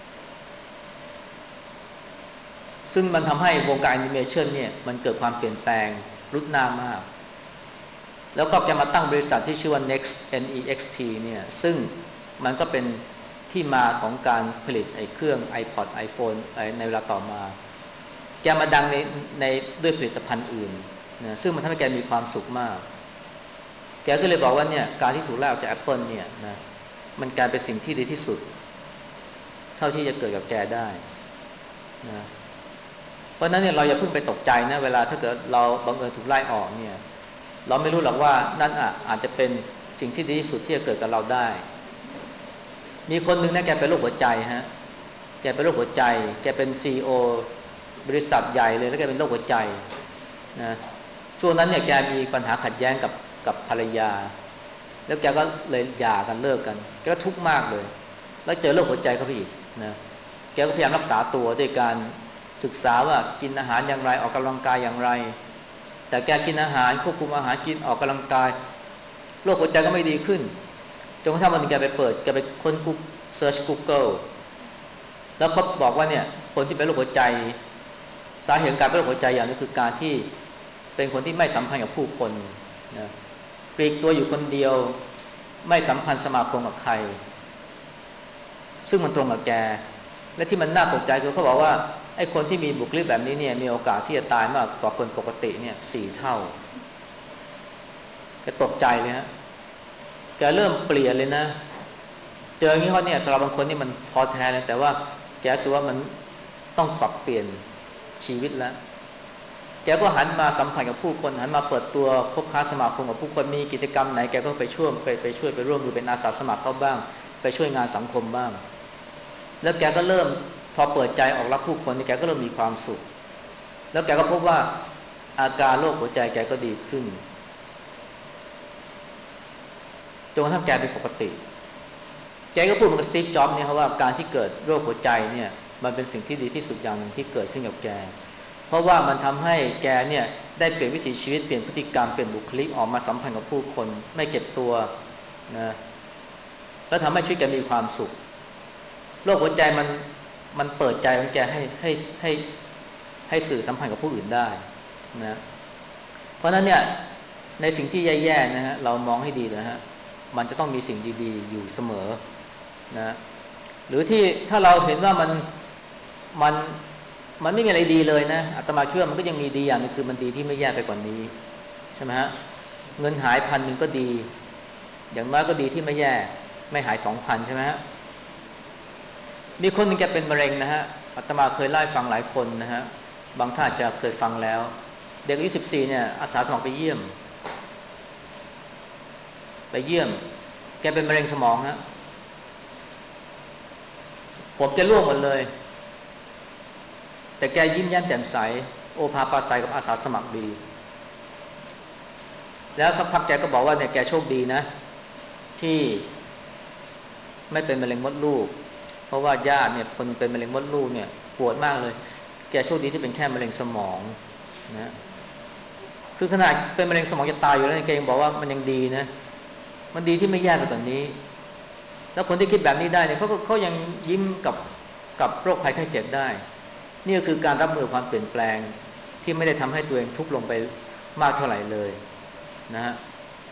ซึ่งมันทำให้วงการแอนิเมชันเนี่ยมันเกิดความเปลี่ยนแปลงรุดหน้ามากแล้วก็จะมาตั้งบริษัทที่ชื่อว่า Next NEXT เนี่ยซึ่งมันก็เป็นที่มาของการผลิตไอ้เครื่อง iPod iPhone ในเวลาต่อมาแกมาดังในด้วยผลิตภัณฑ์อื่นนะซึ่งมันทำให้แกมีความสุขมากแกก็เลยบอกว่าเนี่ยการที่ถูกไล่ออกจาก Apple เนี่ยนะมันกลายเป็นสิ่งที่ดีที่สุดเท่าที่จะเกิดกับแกได้นะเพราะนั้นเนี่ยเราอย่าเพิ่งไปตกใจนะเวลาถ้าเกิดเราบังเอิญถูกไล่ออกเนี่ยเราไม่รู้หรอกว่านั่นอาจจะเป็นสิ่งที่ดีที่สุดที่จะเกิดกับเราได้มีคนหนึ่งนะแกเป็นโรคหัวใจฮะแกเป็นโรคหัวใจแกเป็น CEO บริษัทใหญ่เลยแล้วแกเป็นโรคหัวใจนะช่วงนั้นเนี่ยแกมีปัญหาขัดแย้งกับภรรยาแล้วแกก็เลยหย่ากันเลิกกันแกก็ทุกข์มากเลยแล้วเจอโรคหัวใจเข้าไปอีกนะแกก็พยายามรักษาตัวด้วยการศึกษาว่ากินอาหารอย่างไรออกกำลังกายอย่างไรแต่แกกินอาหารควบคุมอาหารกินออกกำลังกายโรคหัวใจก็ไม่ดีขึ้นจนกระทั่งวันนึงแกไปค้นกูเซิร์ช Google แล้วเขาบอกว่าเนี่ยคนที่เป็นโรคหัวใจสาเหตุการเป็นโรคหัวใจอย่างนึงคือการที่เป็นคนที่ไม่สัมพันธ์กับผู้คนนะปลีกตัวอยู่คนเดียวไม่สัมพันธ์สมาคมกับใครซึ่งมันตรงกับแกและที่มันน่าตกใจคือเขาบอกว่าไอ้คนที่มีบุคลิกแบบนี้เนี่ยมีโอกาสที่จะตายมากกว่าคนปกติเนี่ย4 เท่าแกตกใจเลยฮะแกเริ่มเปลี่ยนเลยนะเจออย่างนี้เขาเนี่ยสำหรับบางคนนี่มันท้อแท้เลยแต่ว่าแกรู้สึกว่ามันต้องปรับเปลี่ยนชีวิตแล้วแกก็หันมาสัมผัสกับผู้คนหันมาเปิดตัวคบค้าสมาคมกับผู้คนมีกิจกรรมไหนแกก็ไปช่วยไปร่วมมือเป็นอาสาสมัครเขาบ้างไปช่วยงานสังคมบ้างแล้วแกก็เริ่มพอเปิดใจออกรับผู้คนนี่แกก็เริ่มมีความสุขแล้วแกก็พบว่าอาการโรคหัวใจแกก็ดีขึ้นจนกระทั่งแกเป็นปกติแกก็พูดเหมือนกับสตีฟจ็อบส์เนี่ยครับว่าการที่เกิดโรคหัวใจเนี่ยมันเป็นสิ่งที่ดีที่สุดอย่างหนึ่งที่เกิดขึ้นกับแกเพราะว่ามันทำให้แกเนี่ยได้เปลี่ยนวิถีชีวิตเปลี่ยนพฤติกรรมเปลี่ยนบุคลิกออกมาสัมพันธ์กับผู้คนไม่เก็บตัวนะแล้วทำให้ชีวิตแกมีความสุขโรคหัวใจมันเปิดใจของแกให้ให้สื่อสัมพันธ์กับผู้อื่นได้นะเพราะนั้นเนี่ยในสิ่งที่แย่ๆนะฮะเรามองให้ดีนะฮะมันจะต้องมีสิ่งดีๆอยู่เสมอนะหรือที่ถ้าเราเห็นว่ามันมันไม่มีอะไรดีเลยนะอาตมาเชื่อมันก็ยังมีดีอย่างนึงคือมันดีที่ไม่แย่ไปกว่านี้ใช่ไหมฮะเงินหาย1,000ก็ดีอย่างน้อยก็ดีที่ไม่แย่ไม่หาย2,000ใช่ไหมฮะมีคนหนึงแกเป็นมะเร็งนะฮะอาตมาเคยเล่าให้ฟังหลายคนนะฮะบางท่านอาจจะเคยฟังแล้วเด็กอายุ14เนี่ยอาสาสมัครไปเยี่ยมแกเป็นมะเร็งสมองฮะผมจะร่วงหมดเลยแต่แกยิ้มแย้มแจ่มใสโอภาปราศัยกับอาสาสมัครดีแล้วสักพักแกก็บอกว่าเนี่ยแกโชคดีนะที่ไม่เป็นมะเร็งมดลูกเพราะว่าญาติเนี่ยคนเป็นมะเร็งมดลูกเนี่ยปวดมากเลยแกโชคดีที่เป็นแค่มะเร็งสมองนะคือขนาดเป็นมะเร็งสมองจะตายอยู่แล้วแกยังบอกว่ามันยังดีนะมันดีที่ไม่แย่ไปกว่านี้แล้วคนที่คิดแบบนี้ได้เนี่ยเขายังยิ้มกับโรคภัยไข้เจ็บได้นี่ก็คือการรับมือความเปลี่ยนแปลงที่ไม่ได้ทำให้ตัวเองทุกข์ลงไปมากเท่าไหร่เลยนะฮะ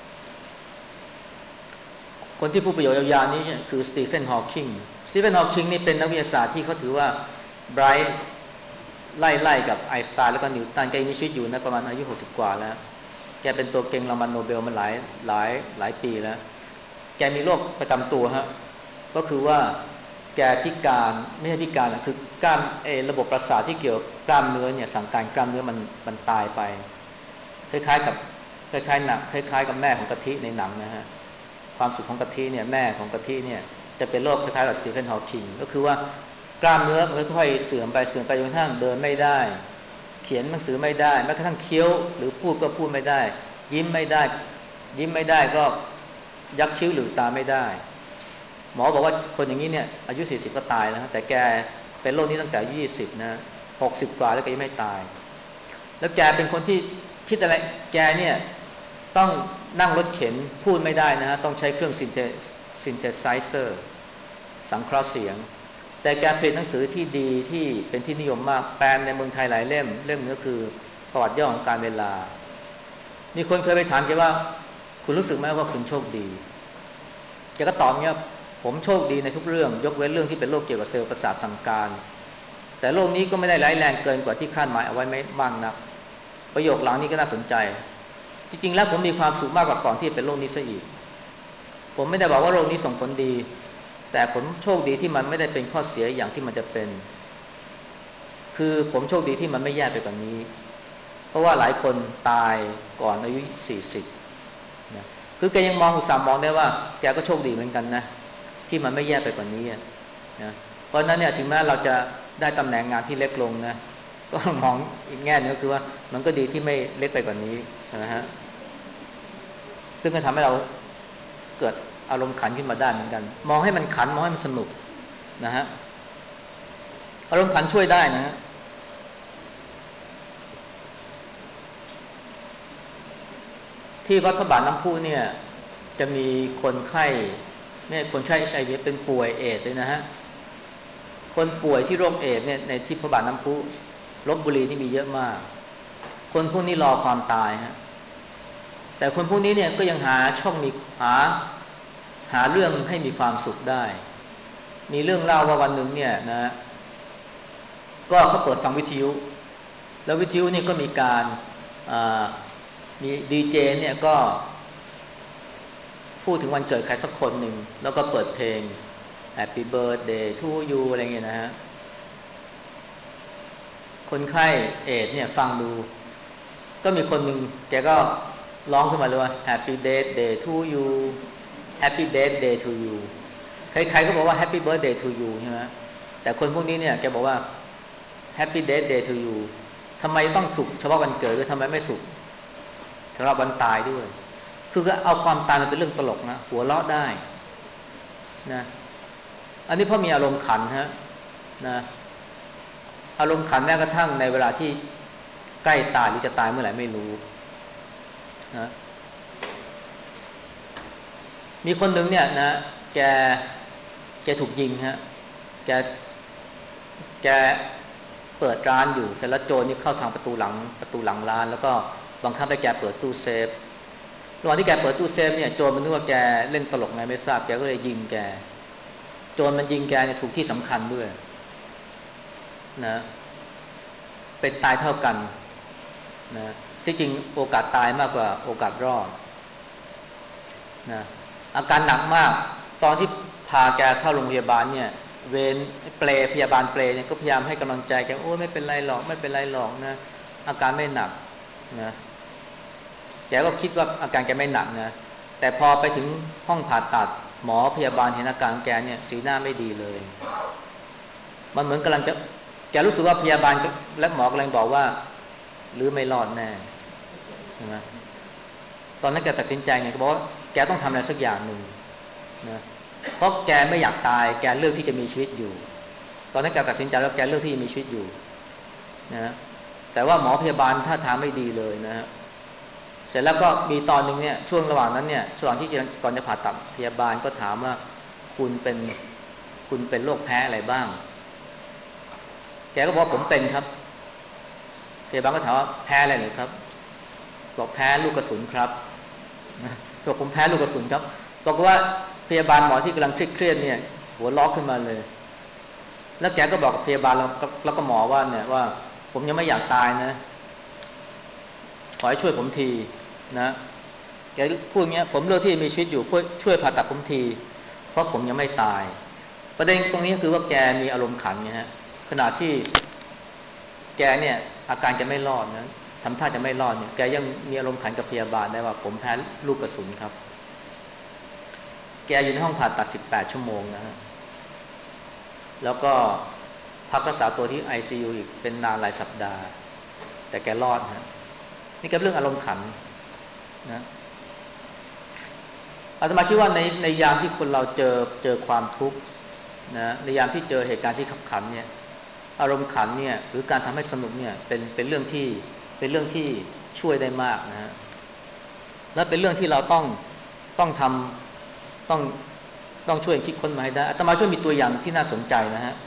คนที่พูดประโยชน์ยาวๆนี้คือสตีเฟนฮอว์กิงนี่เป็นนักวิทยาศาสตร์ที่เขาถือว่าไบรท์ไล่กับไอน์สไตน์แล้วก็นิวตันแกมีชีวิตอยู่นะประมาณอายุ60กว่าแล้วแกเป็นตัวเก่งรางวัลโนเบลมาหลายปีแล้วแกมีโรคประจำตัวฮะก็คือว่าแกพิการไม่ใช่พิการนะคือกล้ามระบบประสาทที่เกี่ยวกล้ามเนื้อเนี่ยสั่งการกล้ามเนื้อมันตายไปคล้ายๆกับคล้ายๆหนักคล้ายๆกับแม่ของกะทิในหนังนะฮะความสุขของกะทิเนี่ยแม่ของกะทิเนี่ยจะเป็นโรคคล้ายๆกับสตีเฟนฮอว์กิงก็คือว่ากล้ามเนื้อมันค่อยๆเสื่อมไปจนกระทั่งเดินไม่ได้เขียนหนังสือไม่ได้แม้กระทั่งเคี้ยวหรือพูดก็พูดไม่ได้ยิ้มไม่ได้ก็ยักคิ้วหรือตาไม่ได้หมอบอกว่าคนอย่างนี้เนี่ยอายุ40ก็ตายแล้วแต่แกเป็นโรคนี้ตั้งแต่อายุ20นะ60กว่าแล้วก็ยังไม่ตายแล้วแกเป็นคนที่คิดอะไรแกเนี่ยต้องนั่งรถเข็นพูดไม่ได้นะฮะต้องใช้เครื่องซินเทไซเซอร์สังเคราะห์เสียงแต่แกผลิตหนังสือที่ดีที่เป็นที่นิยมมากแปลในเมืองไทยหลายเล่มนึงก็คือประวัติย่อของการเวลามีคนเคยไปถามแกว่าคุณรู้สึกไหมว่าคุณโชคดีแกก็ตอบเงี้ยผมโชคดีในทุกเรื่องยกเว้นเรื่องที่เป็นโรคเกี่ยวกับเซลล์ประสาทสั่งการแต่โรคนี้ก็ไม่ได้ร้ายแรงเกินกว่าที่คาดหมายเอาไว้ไม่มากนักประโยคหลังนี้ก็น่าสนใจจริงๆแล้วผมมีความสุขมากกว่าก่อนที่จะเป็นโรคนี้ซะอีกผมไม่ได้บอกว่าโรคนี้ส่งผลดีแต่ผมโชคดีที่มันไม่ได้เป็นข้อเสียอย่างที่มันจะเป็นคือผมโชคดีที่มันไม่แย่ไปกว่านี้เพราะว่าหลายคนตายก่อนอายุ40นะคือแกยังอุตส่าห์มองได้ว่าแกก็โชคดีเหมือนกันนะที่มันไม่แย่ไปกว่านี้นะเพราะนั้นเนี่ยถึงแม้เราจะได้ตำแหน่งงานที่เล็กลงนะก็มองอีกแง่นึงก็คือว่ามันก็ดีที่ไม่เล็กไปกว่านี้นะฮะซึ่งก็ทำให้เราเกิดอารมณ์ขันขึ้นมาได้เหมือนกันมองให้มันขันมองให้มันสนุกนะฮะอารมณ์ขันช่วยได้นะฮะที่วัดพระบาทน้ำพุเนี่ยจะมีคนไข้เนี่ยคนไข้ HIV เป็นป่วยเอดส์เลยนะฮะคนป่วยที่โรคเอดส์เนี่ยในที่พระบาทน้ำพุลพบุรีนี่มีเยอะมากคนพวกนี้รอความตายฮะแต่คนพวกนี้เนี่ยก็ยังหาช่องมีหาเรื่องให้มีความสุขได้มีเรื่องเล่าว่าวันหนึ่งเนี่ยนะก็เขาเปิดฟังวิทยุแล้ววิทยุนี่ก็มีการมีดีเจเนี่ยก็พูดถึงวันเกิดใครสักคนหนึ่งแล้วก็เปิดเพลง Happy Birthday to you อะไรเงี้ยนะฮะคนไข้เอดเนี่ยฟังดูก็มีคนหนึ่งแกก็ร้องขึ้นมาเลยว่า Happy Birthday to you Happy Birthday to you ใครๆก็บอกว่า Happy Birthday to you ใช่ไหมแต่คนพวกนี้เนี่ยแกบอกว่า Happy Birthday to you ทำไมต้องสุขเฉพาะวันเกิดด้วยทำไมไม่สุขสำหรับวันตายด้วยคือก็เอาความตายมาเป็นเรื่องตลกนะหัวเราะได้นะอันนี้เพราะมีอารมณ์ขันฮะนะอารมณ์ขันแม้กระทั่งในเวลาที่ใกล้ตายหรือจะตายเมื่อไหร่ไม่รู้นะมีคนหนึ่งเนี่ยนะแกถูกยิงฮะแกแกเปิดร้านอยู่เสร็จแล้วโจรนี่เข้าทางประตูหลังร้านแล้วก็บังคับให้แกเปิดตู้เซฟระหว่างที่แกเปิดตู้เซฟเนี่ยโจรมันนึกว่าแกเล่นตลกไงไม่ทราบแกก็เลยยิงแกโจรมันยิงแกเนี่ยถูกที่สำคัญด้วยนะเป็นตายเท่ากันนะที่จริงโอกาสตายมากกว่าโอกาสรอดนะอาการหนักมากตอนที่พาแกเข้าโรงพยาบาลเนี่ยเวรเปลพยาบาลเปลเนี่ยก็พยายามให้กำลังใจแกโอ้ไม่เป็นไรหรอกไม่เป็นไรหรอกนะอาการไม่หนักนะแกก็คิดว่าอาการแกไม่หนักนะแต่พอไปถึงห้องผ่าตัดหมอพยาบาลเห็นอาการแกเนี่ยสีหน้าไม่ดีเลยมันเหมือนกำลังจะแกรู้สึกว่าพยาบาลและหมอกำลังบอกว่าหรือไม่รอดแน่ใช่ไหมตอนนั้นแกตัดสินใจไงก็บอกว่าแกต้องทำอะไรสักอย่างหนึ่งนะเพราะแกไม่อยากตายแกเลือกที่จะมีชีวิตอยู่ตอนนั้นแกตัดสินใจแล้วแกเลือกที่จะมีชีวิตอยู่นะแต่ว่าหมอพยาบาลท่าทางไม่ดีเลยนะฮะเสร็จแล้วก็มีตอนหนึ่งเนี่ยช่วงระหว่างนั้นเนี่ยช่วงที่ก่อนจะผ่าตัดพยาบาลก็ถามว่าคุณเป็นคุณเป็นโรคแพ้อะไรบ้างแกก็บอกผมเป็นครับพยาบาลก็ถามว่าแพ้อะไรหรือครับบอกแพ้ลูกกระสุนครับบอกผมแพ้ลูกกระสุนครับบอกว่าพยาบาลหมอที่กำลังเครียดเนี่ยหัวล้อขึ้นมาเลยแล้วแกก็บอกพยาบาลแล้วก็หมอว่าเนี่ยว่าผมยังไม่อยากตายนะขอให้ช่วยผมทีนะแกพูดอย่างเงี้ยผมเลือกที่มีชีวิตอยู่เพื่อช่วยผ่าตัดผมทีเพราะผมยังไม่ตายประเด็นตรงนี้คือว่าแกมีอารมณ์ขันไงฮะขณะที่แกเนี่ยอาการจะไม่รอดนะทำท่าจะไม่รอดเนี่ยแกยังมีอารมณ์ขันกับพยาบาลได้ว่าผมแพ้ลูกกระสุนครับแกอยู่ในห้องผ่าตัด18 ชั่วโมงนะฮะแล้วก็พักรักษาตัวที่ ICU อีกเป็นนานหลายสัปดาห์แต่แกรอดนะนี่ก็เรื่องอารมณ์ขันนะอาตมาคิดว่าในยามที่คนเราเจอความทุกข์นะในยามที่เจอเหตุการณ์ที่ขับขันเนี่ยอารมณ์ขันเนี่ยหรือการทำให้สนุกเนี่ยเป็นเรื่องที่ช่วยได้มากนะฮะและเป็นเรื่องที่เราต้องทำต้องต้องช่วยคิดค้นมาให้ได้อาตมาก็มีตัวอย่างที่น่าสนใจนะฮะ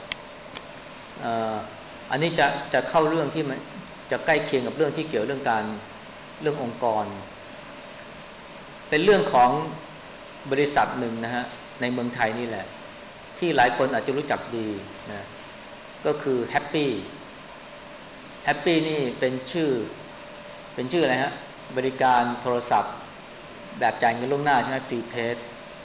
อันนี้จะเข้าเรื่องที่มันจะใกล้เคียงกับเรื่องที่เกี่ยวเรื่องการเรื่ององค์กรเป็นเรื่องของบริษัทหนึ่งนะฮะในเมืองไทยนี่แหละที่หลายคนอาจจะรู้จักดีนะก็คือแฮปปี้นี่เป็นชื่ออะไรฮะบริการโทรศัพท์แบบจ่ายเงินล่วงหน้าใช่ไหมพรีเพด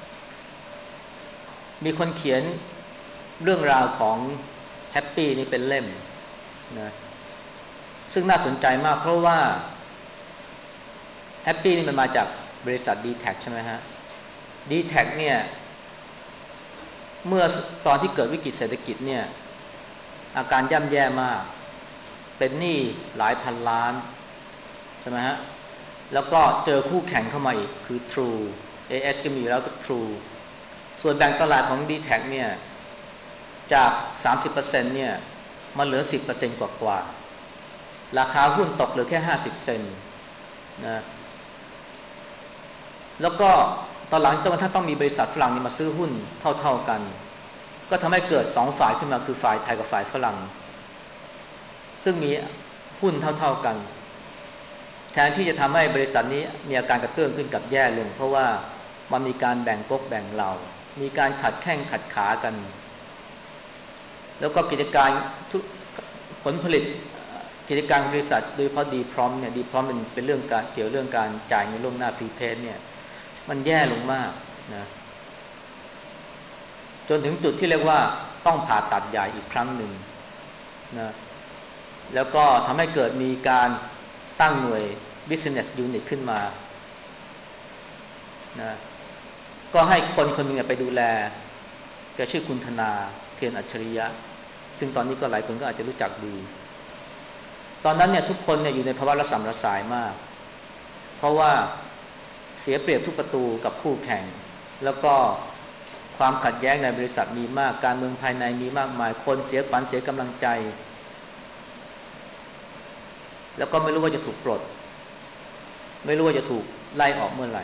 มีคนเขียนเรื่องราวของแฮปปี้นี่เป็นเล่มนะซึ่งน่าสนใจมากเพราะว่าแฮปปี้นี่มันมาจากบริษัท D-Tac ใช่ไหมฮะ D-Tac เนี่ยเมื่อตอนที่เกิดวิกฤตเศรษฐกิจเนี่ยอาการย่ำแย่มากเป็นหนี้หลายพันล้านใช่ไหมฮะแล้วก็เจอคู่แข่งเข้ามาอีกคือ True AS ก็มีแล้วก็ True ส่วนแบ่งตลาดของ D-Tac เนี่ยจาก 30% เนี่ยมาเหลือ 10% กว่าราคาหุ้นตกเหลือแค่50 เซนต์นะแล้วก็ตอนหลังจนกระทั่งต้องมีบริษัทฝรั่งนี่มาซื้อหุ้นเท่ากันก็ทำให้เกิด2 ฝ่ายขึ้นมาคือฝ่ายไทยกับฝ่ายฝรั่งซึ่งมีหุ้นเท่ากันแทนที่จะทำให้บริษัทนี้มีอาการกระเตื้องขึ้นกับแย่ลงเพราะว่ามันมีการแบ่งก๊กแบ่งเหล่ามีการขัดแข้งขัดขากันแล้วก็กิจการผลผลิตกิจการของบริษัทโดยเฉพาะดีพร้อมเนี่ยดีพร้อมเป็นเรื่องการเกี่ยวเรื่องการจ่ายเงินล่วงหน้าพรีเพดเนี่ยมันแย่ลงมากนะจนถึงจุดที่เรียกว่าต้องผ่าตัดใหญ่อีกครั้งหนึ่งนะแล้วก็ทำให้เกิดมีการตั้งหน่วย business unit ขึ้นมานะก็ให้คนหนึ่งไปดูแลแกชื่อคุณธนาเทียนอัจฉริยะซึ่งตอนนี้ก็หลายคนก็อาจจะรู้จักดีตอนนั้นเนี่ยทุกคนเนี่ยอยู่ในภาวะระสำระสายมากเพราะว่าเสียเปรียบทุกประตูกับคู่แข่งแล้วก็ความขัดแย้งในบริษัทมีมากการเมืองภายในมีมากมายคนเสียขวัญเสียกำลังใจแล้วก็ไม่รู้ว่าจะถูกปลดไม่รู้ว่าจะถูกไล่ออกเมื่อไหร่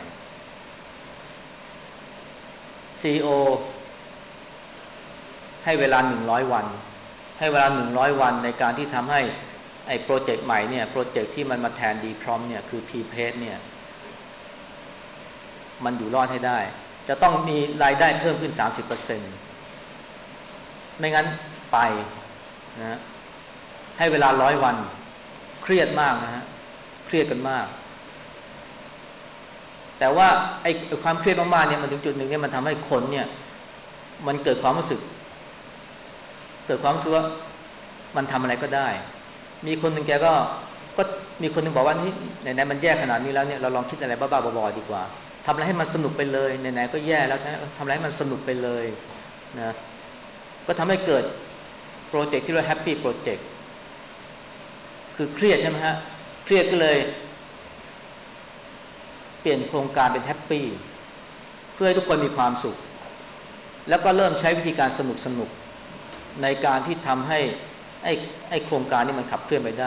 CEO ให้เวลา100 วันให้เวลา100 วันในการที่ทำให้ไอ้โปรเจกต์ใหม่เนี่ยโปรเจกต์ที่มันมาแทน D prompt เนี่ยคือ P-Page เนี่ยมันอยู่รอดให้ได้จะต้องมีรายได้เพิ่มขึ้น 30% ไม่งั้นไปนะให้เวลา100 วันเครียดมากนะฮะเครียดกันมากแต่ว่าไอ้ความเครียดมากๆเนี่ยมันถึงจุดหนึ่งเนี่ยมันทำให้คนเนี่ยมันเกิดความรู้สึกว่ามันทำอะไรก็ได้มีคนหนึ่งแกก็มีคนหนึ่งบอกว่านี่ไหนๆมันแย่ขนาดนี้แล้วเนี่ยเราลองคิดอะไรบ้าๆบอๆดีกว่าทำอะไรให้มันสนุกไปเลยไหนๆก็แย่แล้วทำอะไรให้มันสนุกไปเลยนะก็ทำให้เกิดโปรเจกต์ที่เรียกว่าแฮปปี้โปรเจกต์คือเครียดใช่ไหมฮะเครียดก็เลยเปลี่ยนโครงการเป็นแฮปปี้เพื่อให้ทุกคนมีความสุขแล้วก็เริ่มใช้วิธีการสนุกในการที่ทำให้ไอ้โครงการนี้มันขับเคลื่อนไปได้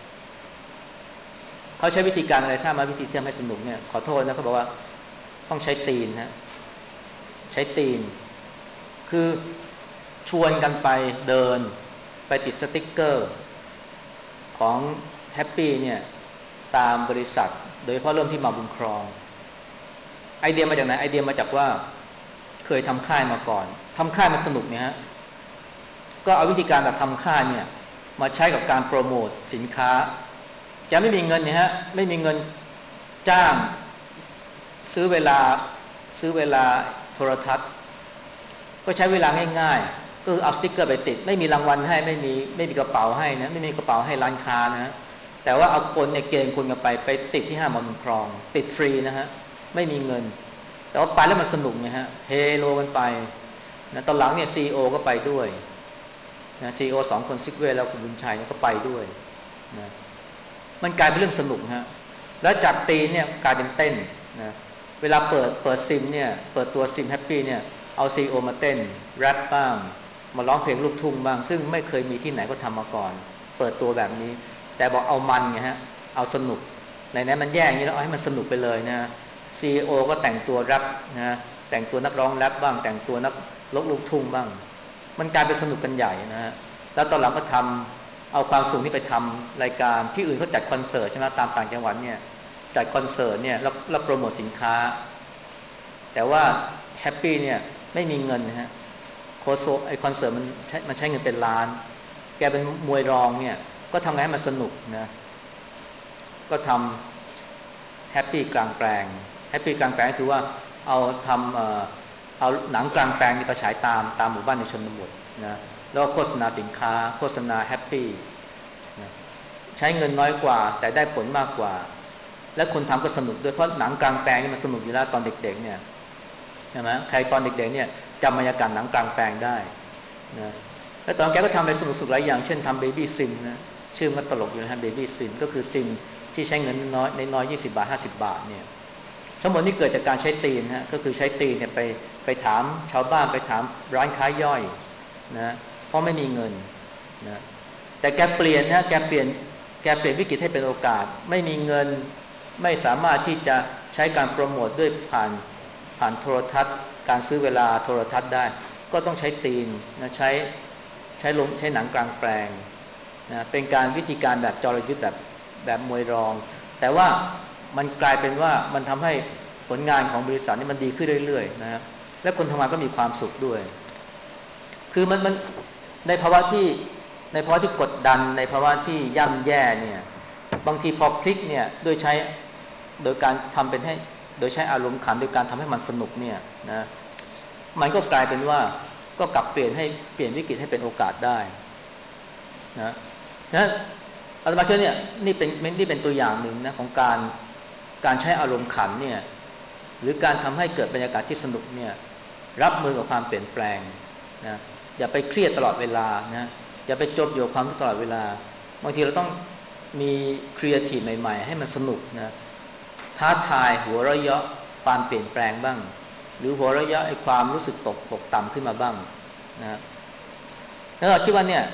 เขาใช้วิธีการอะไรทราบไหมวิธีที่ทำให้สนุกเนี่ยขอโทษนะเขาบอกว่าต้องใช้ตีนนะใช้ตีนคือชวนกันไปเดินไปติดสติ๊กเกอร์ของแฮปปี้เนี่ยตามบริษัทโดยเฉพาะเริ่มที่มาบุญครองไอเดียมาจากไหนไอเดียมาจากว่าเคยทำค่ายมาก่อนทำค่ายมันสนุกเนี่ยฮะก็เอาวิธีการแบบทำค่ายเนี่ยมาใช้กับการโปรโมทสินค้าจะไม่มีเงินเนี่ยฮะไม่มีเงินจ้างซื้อเวลาโทรทัศน์ก็ใช้เวลาง่ายๆก็คือเอาสติ๊กเกอร์ไปติดไม่มีรางวัลให้ไม่มีกระเป๋าให้นะไม่มีกระเป๋าให้ร้านค้านะแต่ว่าเอาคนเนี่ยเกณฑ์คนกันไปติดที่ห้างมาบุญครองติดฟรีนะฮะไม่มีเงินแต่ว่าไปแล้วมันสนุกไงฮะเฮโลกันไปนะตอนหลังเนี่ยซีอีโอก็ไปด้วยนะซีอีโอ2 คนซิกเวย์แล้วคุณบุญชัยก็ไปด้วยนะมันกลายเป็นเรื่องสนุกฮะแล้วจากตีนเนี่ยกลายเป็นเต้นนะเวลาเปิดซิมเนี่ยเปิดตัวซิมแฮปปี้เนี่ยเอาซีอีโอมาเต้นแรปบ้างมาร้องเพลงลูกทุ่งบ้างซึ่งไม่เคยมีที่ไหนก็ทำมาก่อนเปิดตัวแบบนี้แต่บอกเอามันไงฮะเอาสนุกไหนๆมันแย่อย่างนี้แล้วเอาให้มันสนุกไปเลยนะซีอีโอก็แต่งตัวแรปนะแต่งตัวนักร้องแรปบ้างแต่งตัวนักลูกทุ่งบ้างมันกลายเป็นสนุกกันใหญ่นะฮะแล้วตอนหลังก็ทำเอาความสุขนี้ไปทำรายการที่อื่นเขาจัดคอนเสิร์ตใช่ไหมตามต่างจังหวัดเนี่ยจัดคอนเสิร์ตเนี่ยแล้วโปรโมทสินค้าแต่ว่าแฮปปี้เนี่ยไม่มีเงินนะฮะโคโซไอคอนเสิร์ตมันใช้เงินเป็นล้านแกเป็นมวยรองเนี่ยก็ทำไงให้มันสนุกนะก็ทำแฮปปี้กลางแปลงแฮปปี้กลางแปลงคือว่าเอาทำเอาหนังกลางแปลงนี่ไปฉายตามหมู่บ้านในชนบทนะแล้วโฆษณาสินค้าโฆษณาแฮปปี้นะใช้เงินน้อยกว่าแต่ได้ผลมากกว่าและคนทำก็สนุกด้วยเพราะหนังกลางแปลงนี่มันสนุกอยู่แล้วตอนเด็กๆเนี่ยใช่ไหมใครตอนเด็กๆเนี่ยจำบรรยากาศหนังกลางแปลงได้นะแล้วตอนแกก็ทำอะไรสนุกๆหลายอย่างเช่นทำเบบี้ซิมนะชื่อมันตลกอยู่นะฮะเบบี้ซิมก็คือซิมที่ใช้เงินน้อย20 บาท50 บาทเนี่ยทั้งหมดนี่เกิดจากการใช้ตีนฮะก็คือใช้ตีนเนี่ยไปถามชาวบ้านไปถามร้านค้าย่อยนะเพราะไม่มีเงินนะแต่แกเปลี่ยนนะแกเปลี่ยนวิกฤตให้เป็นโอกาสไม่มีเงินไม่สามารถที่จะใช้การโปรโมทด้วยผ่านโทรทัศน์การซื้อเวลาโทรทัศน์ได้ก็ต้องใช้ตีนนะใช้หนังกลางแปลงนะเป็นการวิธีการแบบจรยุทธ์แบบมวยรองแต่ว่ามันกลายเป็นว่ามันทำให้ผลงานของบริษัทนี่มันดีขึ้นเรื่อยๆนะครับและคนทำงานก็มีความสุขด้วยคือมันในภาวะที่กดดันในภาวะที่ย่ำแย่เนี่ยบางทีพอพลิกเนี่ยโดยการทำเป็นให้โดยใช้อารมณ์ขันโดยการทำให้มันสนุกเนี่ยนะมันก็กลายเป็นว่าก็กลับเปลี่ยนวิกฤตให้เป็นโอกาสได้นะอาตมาคิดเนี่ยนี่เป็นตัวอย่างหนึ่งนะของการใช้อารมณ์ขันเนี่ยหรือการทำให้เกิดบรรยากาศที่สนุกเนี่ยรับมือกับความเปลี่ยนแปลงนะอย่าไปเครียดตลอดเวลานะอย่าไปจมอยู่กับความทุกข์ตลอดเวลาบางทีเราต้องมีครีเอทีฟใหม่ๆให้มันสนุกนะท้าทายหัวเราะเยาะความเปลี่ยนแปลงบ้างหรือหัวเราะเยาะไอ้ความรู้สึกตกต่ำขึ้นมาบ้างนะแล้วเราคิดว่าเนี่ย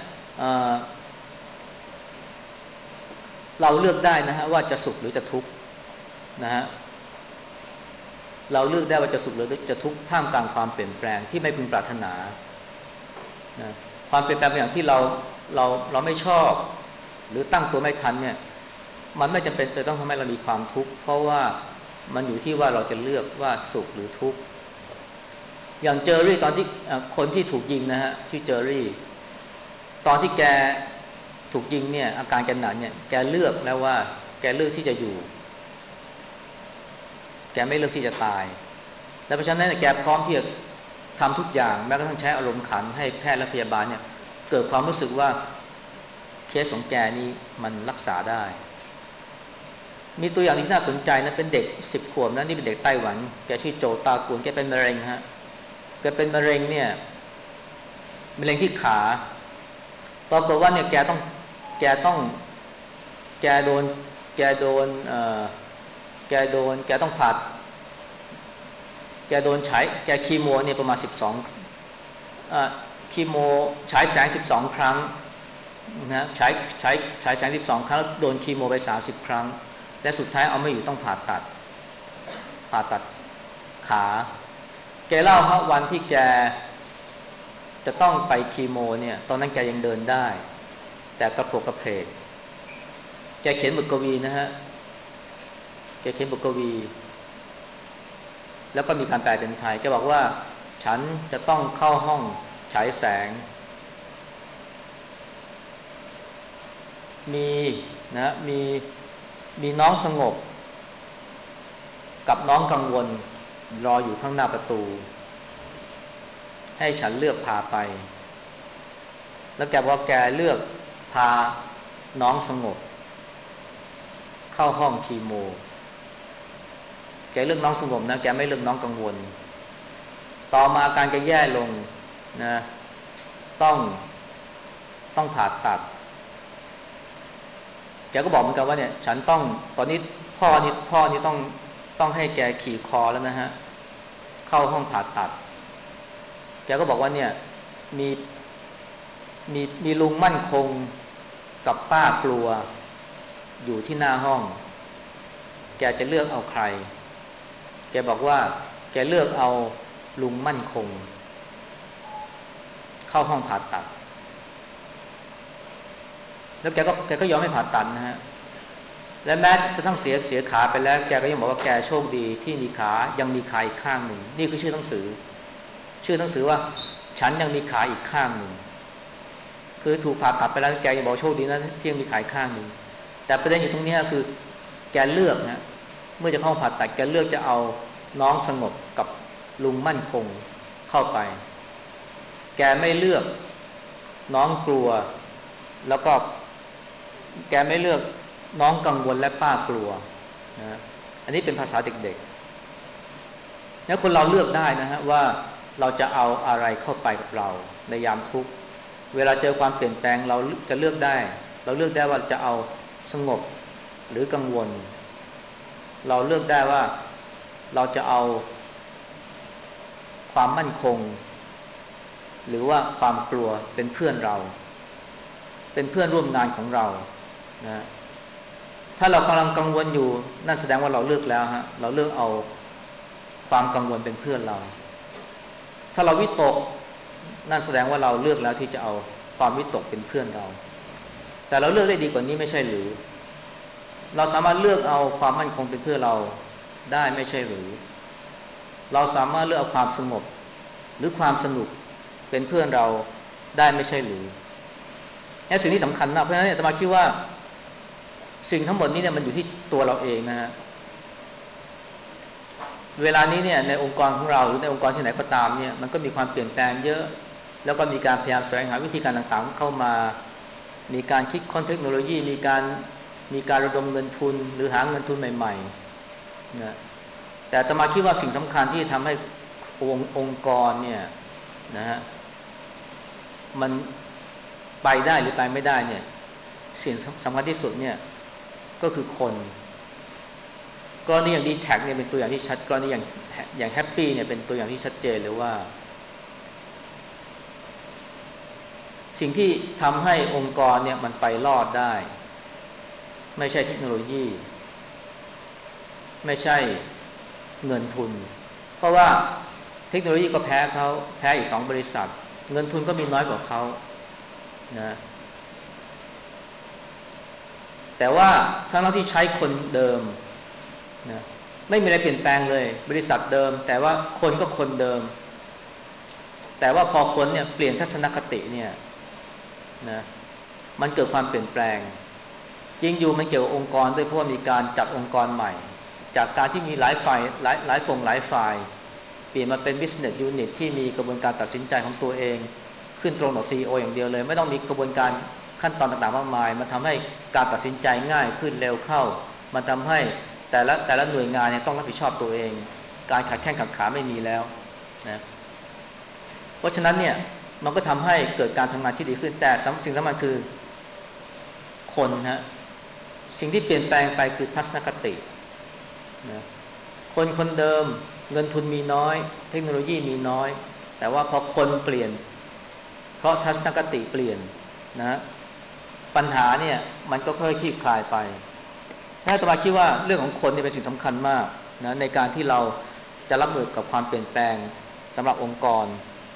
เราเลือกได้นะฮะว่าจะสุขหรือจะทุกข์นะฮะเราเลือกได้ว่าจะสุขหรือจะทุกข์ท่ามกลางความเปลี่ยนแปลงที่ไม่พึงปรารถนานะความเปลี่ยนแปลงบางอย่างที่เราไม่ชอบหรือตั้งตัวไม่ทันเนี่ยมันไม่จำเป็นจะต้องทำให้เรามีความทุกข์เพราะว่ามันอยู่ที่ว่าเราจะเลือกว่าสุขหรือทุกข์อย่างเจอรี่ตอนที่คนที่ถูกยิงนะฮะที่เจอรี่ตอนที่แกถูกยิงเนี่ยอาการแกหนักเนี่ยแกเลือกแล้วว่าแกเลือกที่จะอยู่แกไม่เลือกที่จะตายและเพราะฉะนั้นแกพร้อมที่จะทำทุกอย่างแม้กระทั่งใช้อารมณ์ขันให้แพทย์และพยาบาลเนี่ยเกิดความรู้สึกว่าเคสของแกนี้มันรักษาได้มีตัวอย่างที่น่าสนใจนะเป็นเด็ก10 ขวบนะนี่เป็นเด็กไต้หวันแกชื่อโจตากวนแกเป็นมะเร็งฮะแกเป็นมะเร็งเนี่ยมะเร็งที่ขาปรากฏว่าเนี่ยแกต้องแกต้องแกโดนแกโดนแกต้องผ่าแกโดนฉายแกคีโมเนี่ยประมาณ12คีโมฉายแสง12 ครั้งนะฉายแสง12 ครั้งแล้วโดนคีโมไป30 ครั้งและสุดท้ายเอาไม่อยู่ต้องผ่าตัดขาแกเล่าว่าวันที่แกจะต้องไปคีโมเนี่ยตอนนั้นแกยังเดินได้แต่กระโผกกระเพกแกเขียนบทกวีนะฮะแกเขียนบทกวีแล้วก็มีการแปลเป็นไทยแกบอกว่าฉันจะต้องเข้าห้องฉายแสงมีนะมีน้องสงบกับน้องกังวลรออยู่ข้างหน้าประตูให้ฉันเลือกพาไปแล้วแกบอกว่าแกเลือกพาน้องสงบเข้าห้องคีโมแกเลือกน้องสงบนะแกไม่เลือกน้องกังวลต่อมาอาการแกแย่ลงนะต้องผ่าตัดแกก็บอกเหมือนกันว่าเนี่ยฉันต้องตอนนี้พ่อนี่ต้องให้แกขี่คอแล้วนะฮะเข้าห้องผ่าตัดแกก็บอกว่าเนี่ยมีมีลุงมั่นคงกับป้ากลัวอยู่ที่หน้าห้องแกจะเลือกเอาใครแกบอกว่าแกเลือกเอาลุงมั่นคงเข้าห้องผ่าตัดแล้วแกก็ยอมให้ผ่าตัดนะฮะและแม้จะต้องเสียขาไปแล้วแกก็ยังบอกว่าแกโชคดีที่มีขายังมีขาอีกข้างหนึ่งนี่คือชื่อหนังสือว่าฉันยังมีขาอีกข้างหนึ่งคือถูกผ่าตัดไปแล้วแกยังบอกโชคดีนะที่ยังมีขาอีกข้างหนึ่งแต่ประเด็นอยู่ตรงนี้คือแกเลือกนะเมื่อจะเข้าผ่าตัดแกเลือกจะเอาน้องสงบกับลุงมั่นคงเข้าไปแกไม่เลือกน้องกลัวแล้วก็แกไม่เลือกน้องกังวลและป้ากลัวนะอันนี้เป็นภาษาเด็กๆแล้วคนเราเลือกได้นะฮะว่าเราจะเอาอะไรเข้าไปกับเราในยามทุกข์เวลาเจอความเปลี่ยนแปลงเราจะเลือกได้ว่าจะเอาสงบหรือกังวลเราเลือกได้ว่าเราจะเอาความมั่นคงหรือว่าความกลัวเป็นเพื่อนเราเป็นเพื่อนร่วมงานของเรานะถ้าเรากำลังกังวลอยู่นั่นแสดงว่าเราเลือกแล้วฮะเราเลือกเอาความกังวลเป็นเพื่อนเราถ้าเราวิตกนั่นแสดงว่าเราเลือกแล้วที่จะเอาความวิตกเป็นเพื่อนเราแต่เราเลือกได้ดีกว่านี้ไม่ใช่หรือเราสามารถเลือกเอาความมั่นคงเป็นเพื่อนเราได้ไม่ใช่หรือเราสามารถเลือกเอาความสงบหรือความสนุกเป็นเพื่อนเราได้ไม่ใช่หรือและสิ่งที่สำคัญมากเพราะฉะนั้นอาตมาคิดว่าสิ่งทั้งหมดนี้เนี่ยมันอยู่ที่ตัวเราเองนะฮะเวลานี้เนี่ยในองค์กรของเราหรือในองค์กรที่ไหนก็ตามเนี่ยมันก็มีความเปลี่ยนแปลงเยอะแล้วก็มีการพยายามแสวงหาวิธีการต่างๆเข้ามามีการคิดค้นเทคโนโลยีมีการระดมเงินทุนหรือหาเงินทุนใหม่ๆนะแต่อาตมาคิดว่าสิ่งสำคัญที่ทำให้องค์กรเนี่ยนะฮะมันไปได้หรือไปไม่ได้เนี่ยสิ่งสำคัญที่สุดเนี่ยก็คือคนกรณีอย่าง D-Tag เนี่ยเป็นตัวอย่างที่ชัดกรณีอย่างแฮปปี้เนี่ยเป็นตัวอย่างที่ชัดเจนเลยว่าสิ่งที่ทำให้องค์กรเนี่ยมันไปรอดได้ไม่ใช่เทคโนโลยีไม่ใช่เงินทุนเพราะว่าเทคโนโลยีก็แพ้เขาแพ้อีก2 บริษัทเงินทุนก็มีน้อยกว่าเขานะแต่ว่าทั้งที่ใช้คนเดิมนะไม่มีอะไรเปลี่ยนแปลงเลยบริษัทเดิมแต่ว่าคนก็คนเดิมแต่ว่าพอคนเนี่ยเปลี่ยนทัศนคติเนี่ยนะมันเกิดความเปลี่ยนแปลงจริงอยู่มันเกี่ยวกับองค์กรด้วยเพราะว่ามีการจัดองค์กรใหม่จากการที่มีหลายฝ่ายหลายฝ่ายเปลี่ยนมาเป็น business unit ที่มีกระบวนการตัดสินใจของตัวเองขึ้นตรงต่อ CEO อย่างเดียวเลยไม่ต้องมีกระบวนการขั้นตอนต่างๆมากมายมันทำให้การตัดสินใจง่ายขึ้นเร็วเข้ามันทำให้แต่ละหน่วยงานเนี่ยต้องรับผิดชอบตัวเองการขัดแข้งขัดขาไม่มีแล้วนะเพราะฉะนั้นเนี่ยมันก็ทำให้เกิดการทำงานที่ดีขึ้นแต่สิ่งสำคัญคือคนฮะสิ่งที่เปลี่ยนแปลงไปคือทัศนคตินะคนคนเดิมเงินทุนมีน้อยเทคโนโลยีมีน้อยแต่ว่าพอคนเปลี่ยนเพราะทัศนคติเปลี่ยนนะปัญหาเนี่ยมันก็ค่อยคลี่คลายไปถ้าอาตมาคิดว่าเรื่องของคนนี่เป็นสิ่งสำคัญมากนะในการที่เราจะรับมือกับความเปลี่ยนแปลงสำหรับองค์กร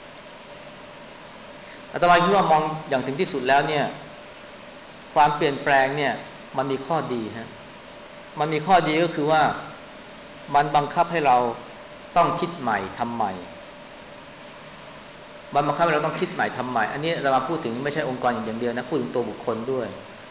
อาตมาคิดว่ามองอย่างถึงที่สุดแล้วเนี่ยความเปลี่ยนแปลงเนี่ยมันมีข้อดีฮะมันมีข้อดีก็คือว่ามันบังคับให้เราต้องคิดใหม่ทำใหม่มันบังคับให้เราต้องคิดใหม่ทำใหม่อันนี้เรามาพูดถึงไม่ใช่องค์กรอย่างเดียวนะพูดถึงตัวบุคคลด้วย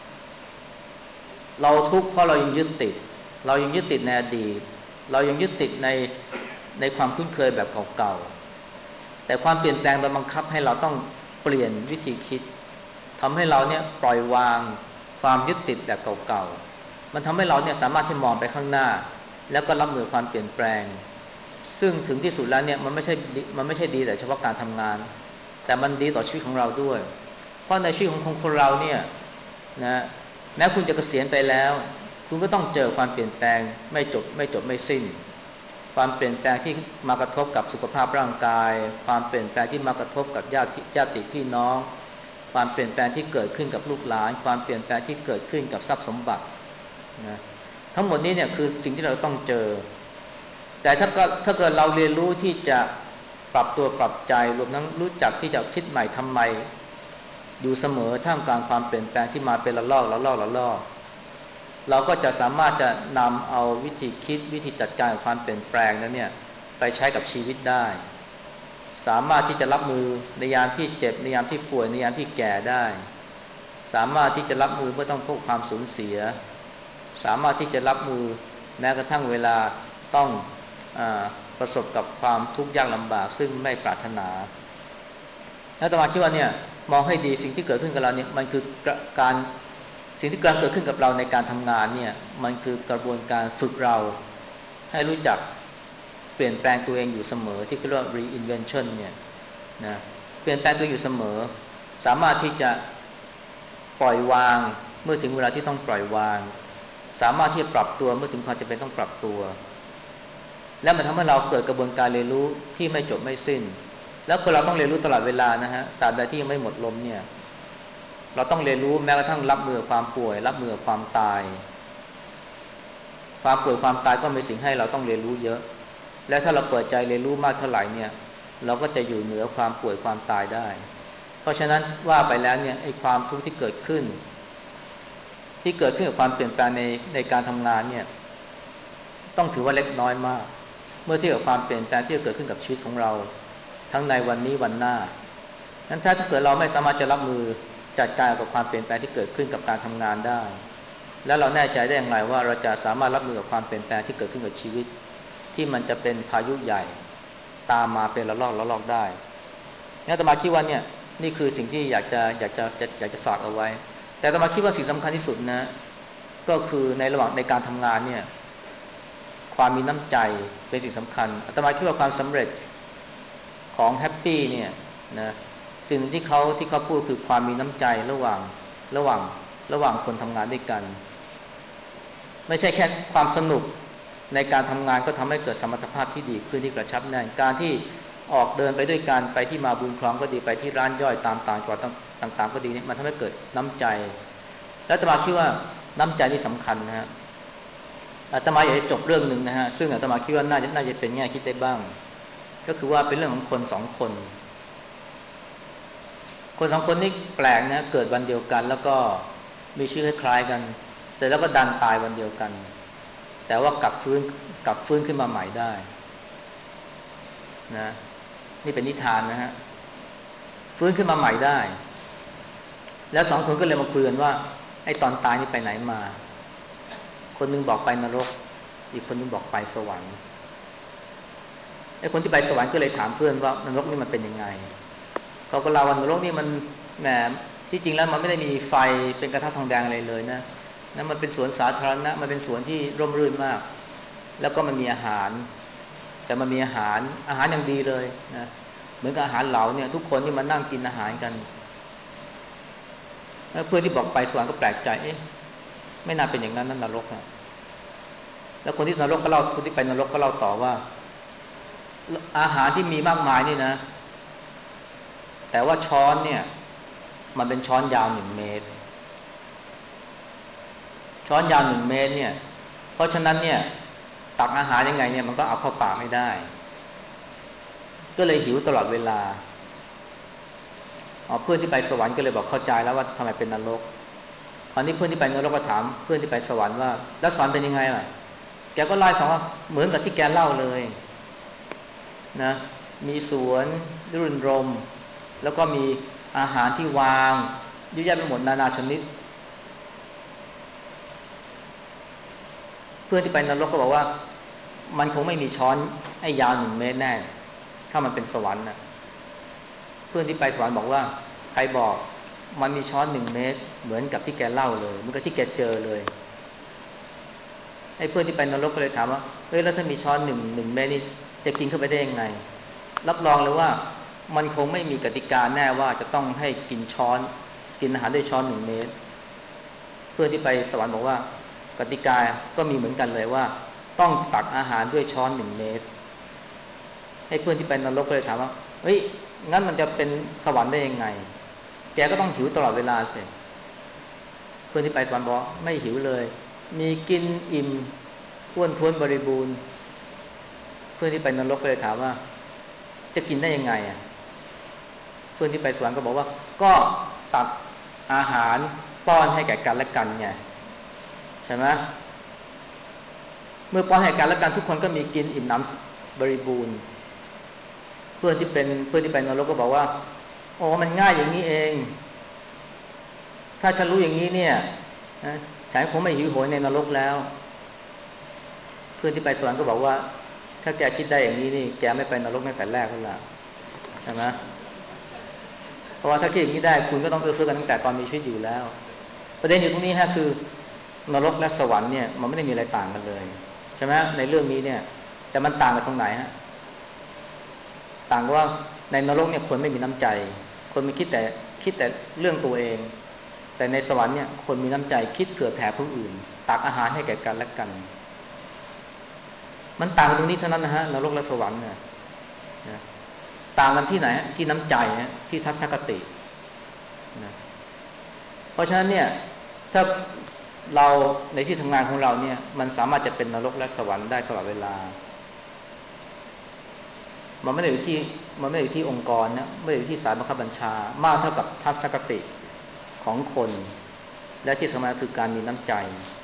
เราทุกข์เพราะเรายังยึดติดในอดีตเรายังยึดติดในความคุ้นเคยแบบเก่าๆแต่ความเปลี่ยนแปลงมันบังคับให้เราต้องเปลี่ยนวิธีคิดทำให้เราเนี่ยปล่อยวางความยึดติดแบบเก่าๆมันทำให้เราเนี่ยสามารถที่มองไปข้างหน้าแล้วก็รับมือความเปลี่ยนแปลงซึ่งถึงที่สุดแล้วเนี่ยมันไม่ใช่ดีแต่เฉพาะการทำงานแต่มันดีต่อชีวิตของเราด้วยเพราะในชีวิตของคนเราเนี่ยนะแม้คุณจะเกษียณไปแล้วคุณก็ต้องเจอความเปลี่ยนแปลงไม่จบไม่สิ้นความเปลี่ยนแปลงที่มากระทบกับสุขภาพร่างกายความเปลี่ยนแปลงที่มากระทบกับญาติพี่น้องความเปลี่ยนแปลงที่เกิดขึ้นกับลูกหลานความเปลี่ยนแปลงที่เกิดขึ้นกับทรัพย์สมบัตินะทั้งหมดนี้เนี่ยคือสิ่งที่เราต้องเจอแต่ถ้าเกิดเราเรียนรู้ที่จะปรับตัวปรับใจรวมทั้งรู้จักที่จะคิดใหม่ทำไมอยู่เสมอท่ามกลางความเปลี่ยนแปลงที่มาเป็นละลอกเราก็จะสามารถจะนำเอาวิธีคิดวิธีจัดการกับความเปลี่ยนแปลงนั้นเนี่ยไปใช้กับชีวิตได้สามารถที่จะรับมือในยามที่เจ็บในยามที่ป่วยในยามที่แก่ได้สามารถที่จะรับมือเมื่อต้องพบความสูญเสียสามารถที่จะรับมือแม้กระทั่งเวลาต้องประสบกับความทุกข์ยากลำบากซึ่งไม่ปรารถนาแล้วอาตมาคิดว่าเนี่ยมองให้ดีสิ่งที่เกิดขึ้นกับเราเนี่ยมันคือการสิ่งที่กำลังเกิดขึ้นกับเราในการทำงานเนี่ยมันคือกระบวนการฝึกเราให้รู้จักเปลี่ยนแปลงตัวเองอยู่เสมอที่เรียกว่า reinvention เนี่ยนะเปลี่ยนแปลงตัวอยู่เสมอสามารถที่จะปล่อยวางเมื่อถึงเวลาที่ต้องปล่อยวางสามารถที่จะปรับตัวเมื่อถึงความจำเป็นต้องปรับตัวและมันทำให้เราเกิดกระบวนการเรียนรู้ที่ไม่จบไม่สิ้นแล้วคนเราต้องเรียนรู้ตลอดเวลานะฮะตราบใดที่ยังไม่หมดลมเนี่ยเราต้องเรียนรู้แม้กระทั่งรับมือความป่วยรับมือความตายความป่วยความตายก็เป็นสิ่งให้เราต้องเรียนรู้เยอะและถ้าเราเปิดใจเรียนรู้มากเท่าไหร่เนี่ยเราก็จะอยู่เหนือความป่วยความตายได้เพราะฉะนั้นว่าไปแล้วเนี่ยไอ้ความทุกข์ที่เกิดขึ้นกับความเปลี่ยนแปลงในการทำงานเนี่ยต้องถือว่าเล็กน้อยมากเมื่อเทียบกับความเปลี่ยนแปลงที่จะเกิดขึ้นกับชีวิตของเราทั้งในวันนี้วันหน้างั้นถ้าเกิดเราไม่สามารถจะรับมือจัดการกับความเปลี่ยนแปลงที่เกิดขึ้นกับการทำงานได้แล้วเราแน่ใจได้อย่างไรว่าเราจะสามารถรับมือกับความเปลี่ยนแปลงที่เกิดขึ้นกับชีวิตที่มันจะเป็นพายุใหญ่ตามมาเป็นระลอกได้งั้นอาตมาคิดว่าเนี่ยนี่คือสิ่งที่อยากจะฝากเอาไว้แต่อาตมาคิดว่าสิ่งสำคัญที่สุดนะก็คือในระหว่างในการทำงานเนี่ยความมีน้ำใจเป็นสิ่งสำคัญอาตมาคิดว่าความสำเร็จของแฮปปี้เนี่ยนะสิ่งที่เขาพูดคือความมีน้ำใจระหว่างระหว่างคนทำงานด้วยกันไม่ใช่แค่ความสนุกในการทำงานก็ทำให้เกิดสมรรถภาพที่ดีขึ้นที่กระชับแน่นการที่ออกเดินไปด้วยกันไปที่มาบุญคลองก็ดีไปที่ร้านย่อยตามต่างจังหวัดต่างๆก็ดีเนี่ยมันทำให้เกิดน้ำใจและอาตมาคิดว่าน้ำใจนี่สำคัญนะฮะอาตมาอยากจะจบเรื่องนึงนะฮะซึ่งอาตมาคิดว่าน่าจะเป็นแง่คิดได้บ้างก็คือว่าเป็นเรื่องของคนสองคนคนสองคนนี้แปลกนะเกิดวันเดียวกันแล้วก็มีชื่อคล้ายๆกันเสร็จแล้วก็ดันตายวันเดียวกันแต่ว่ากลับฟื้นขึ้นมาใหม่ได้นะนี่เป็นนิทานนะฮะฟื้นขึ้นมาใหม่ได้แล้วสองคนก็เลยมาคุยกันว่าไอ้ตอนตายนี่ไปไหนมาคนนึงบอกไปนรกอีกคนนึงบอกไปสวรรค์ไอ้คนที่ไปสวรรค์ก็เลยถามเพื่อนว่านรกนี่มันเป็นยังไงเขาก็เล่าว่านรกนี่มันแหมที่จริงแล้วมันไม่ได้มีไฟเป็นกระทะทองแดงอะไรเลยนะนั่นมันเป็นสวนสาธารณะมันเป็นสวนที่ร่มรื่นมากแล้วก็มันมีอาหารแต่มันมีอาหารอย่างดีเลยนะเหมือนกับอาหารเหลาเนี่ยทุกคนนี่มานั่งกินอาหารกันเพื่อนที่บอกไปสวรรค์ก็แปลกใจเอ๊ะไม่น่าเป็นอย่างนั้นนั่นนรกอะแล้วคนที่ไปนรกก็เล่าต่อว่าอาหารที่มีมากมายนี่นะแต่ว่าช้อนเนี่ยมันเป็นช้อนยาว1 เมตรช้อนยาว1 เมตรเนี่ยเพราะฉะนั้นเนี่ยตักอาหารยังไงเนี่ยมันก็เอาเข้าปากไม่ได้ก็เลยหิวตลอดเวลาเพื่อนที่ไปสวรรค์ก็เลยบอกเข้าใจแล้วว่าทำไมเป็นนรกตอนนี้เพื่อนที่ไปนรกก็ถามเพื่อนที่ไปสวรรค์ว่าแล้วสวรรค์เป็นยังไงล่ะแกก็เล่าให้ฟังว่าเหมือนกับที่แกเล่าเลยนะมีสวนรื่นรมแล้วก็มีอาหารที่วางเยอะแยะไปหมดนานาชนิดเพื่อนที่ไปนรกก็บอกว่ามันคงไม่มีช้อนให้ยาว1 เมตรแน่ถ้ามันเป็นสวรรค์นะเพื่อนที่ไปสวรรค์บอกว่าใครบอกมันมีช้อน1 เมตรเหมือนกับที่แกเล่าเลยเหมือนกับที่แกเจอเลยไอ้เพื่อนที่ไปนรกก็เลยถามว่าเฮ้ยแล้วถ้ามีช้อนหนึ่งเมตรนี่จะกินเข้าไปได้ยังไงรับรองเลยว่ามันคงไม่มีกติกาแน่ว่าจะต้องให้กินอาหารด้วยช้อน1 เมตรเพื่อนที่ไปสวรรค์บอกว่ากติกาก็มีเหมือนกันเลยว่าต้องตักอาหารด้วยช้อน1 เมตรให้เพื่อนที่ไปนรกก็เลยถามว่าเฮ้ยงั้นมันจะเป็นสวรรค์ได้ยังไงแกก็ต้องหิวตลอดเวลาสิเพื่อนที่ไปสวรรค์บอกไม่หิวเลยมีกินอิ่มอ้วนท้วนบริบูรณ์เพื่อนที่ไปนรกก็เลยถามว่าจะกินได้ยังไงอ่ะเพื่อนที่ไปสวรรค์ก็บอกว่าก็ตักอาหารป้อนให้แก่กันและกันไงใช่ไหมเมื่อป้อนให้กันและกันทุกคนก็มีกินอิ่มหนำบริบูรณ์เพื่อนที่ไปนรกก็บอกว่าโอ้มันง่ายอย่างนี้เองถ้าฉันรู้อย่างนี้เนี่ยนะฉันคงไม่หิวโหยในนรกแล้วเพื่อนที่ไปสวรรค์ก็บอกว่าถ้าแกคิดได้อย่างนี้นี่แกไม่ไปนรกตั้งแต่แรกแล้วล่ะใช่ไหมเพราะว่าถ้าคิดอย่างนี้ได้คุณก็ต้องเอื้อเฟื้อกันตั้งแต่ตอนมีชีวิตอยู่แล้วประเด็นอยู่ตรงนี้ฮะคือนรกและสวรรค์เนี่ยมันไม่ได้มีอะไรต่างกันเลยใช่ไหมในเรื่องนี้เนี่ยแต่มันต่างกันตรงไหนฮะต่างกันว่าในนรกเนี่ยคนไม่มีน้ำใจคนไม่คิดแต่เรื่องตัวเองแต่ในสวรรค์เนี่ยคนมีน้ำใจคิดเผื่อแผ่ผู้อื่นตักอาหารให้แก่กันและกันมันต่างกันตรงนี้เท่านั้นนะฮะนรกและสวรรค์เนี่ยนะต่างกันที่ไหนที่น้ำใจที่ทัศนคตินะเพราะฉะนั้นเนี่ยถ้าเราในที่ทำงานของเราเนี่ยมันสามารถจะเป็นนรกและสวรรค์ได้ตลอดเวลามันไม่ได้อยู่ที่องค์กรนะไม่ได้อยู่ที่สายบังคับบัญชามากเท่ากับทัศนคติของคนและที่สำคัญคือการมีน้ำใจ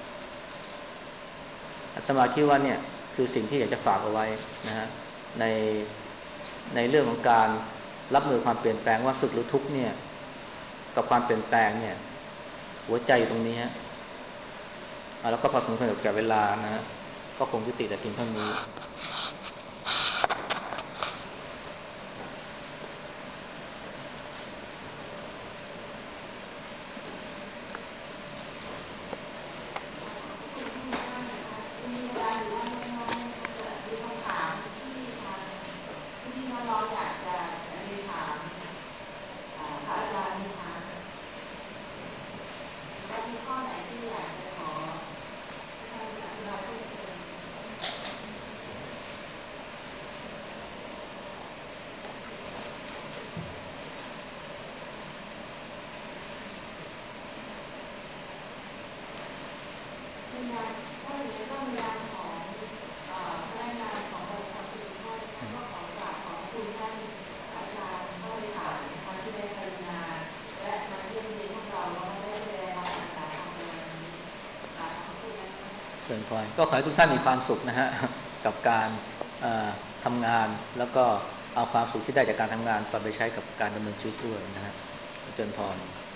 อาตมาคิดว่าเนี่ยคือสิ่งที่อยากจะฝากเอาไว้นะฮะในเรื่องของการรับมือความเปลี่ยนแปลงว่าสุขหรือทุกข์เนี่ยกับความเปลี่ยนแปลงเนี่ยหัวใจอยู่ตรงนี้ฮะแล้วก็พอสมควรกับแก่เวลานะฮะก็คงยุติแต่เพียงเท่านี้ขอบคุณท่านมากนะคะยังมีเวลาอยู่ว่าน้องๆคงจะมีคำถามที่ทางพี่ๆน้องๆอยากจะเรียนถามพระอาจารย์ไหมคะหรือว่ามีข้อไหนที่อยากจะขอให้ท่านอธิบายเพิ่มเติมเกินพอก็ขอให้ทุกท่านมีความสุขนะฮะกับการทำงานแล้วก็เอาความสุขที่ได้จากการทำงานไปใช้กับการดำเนินชีวิตด้วยนะฮะเจริญพร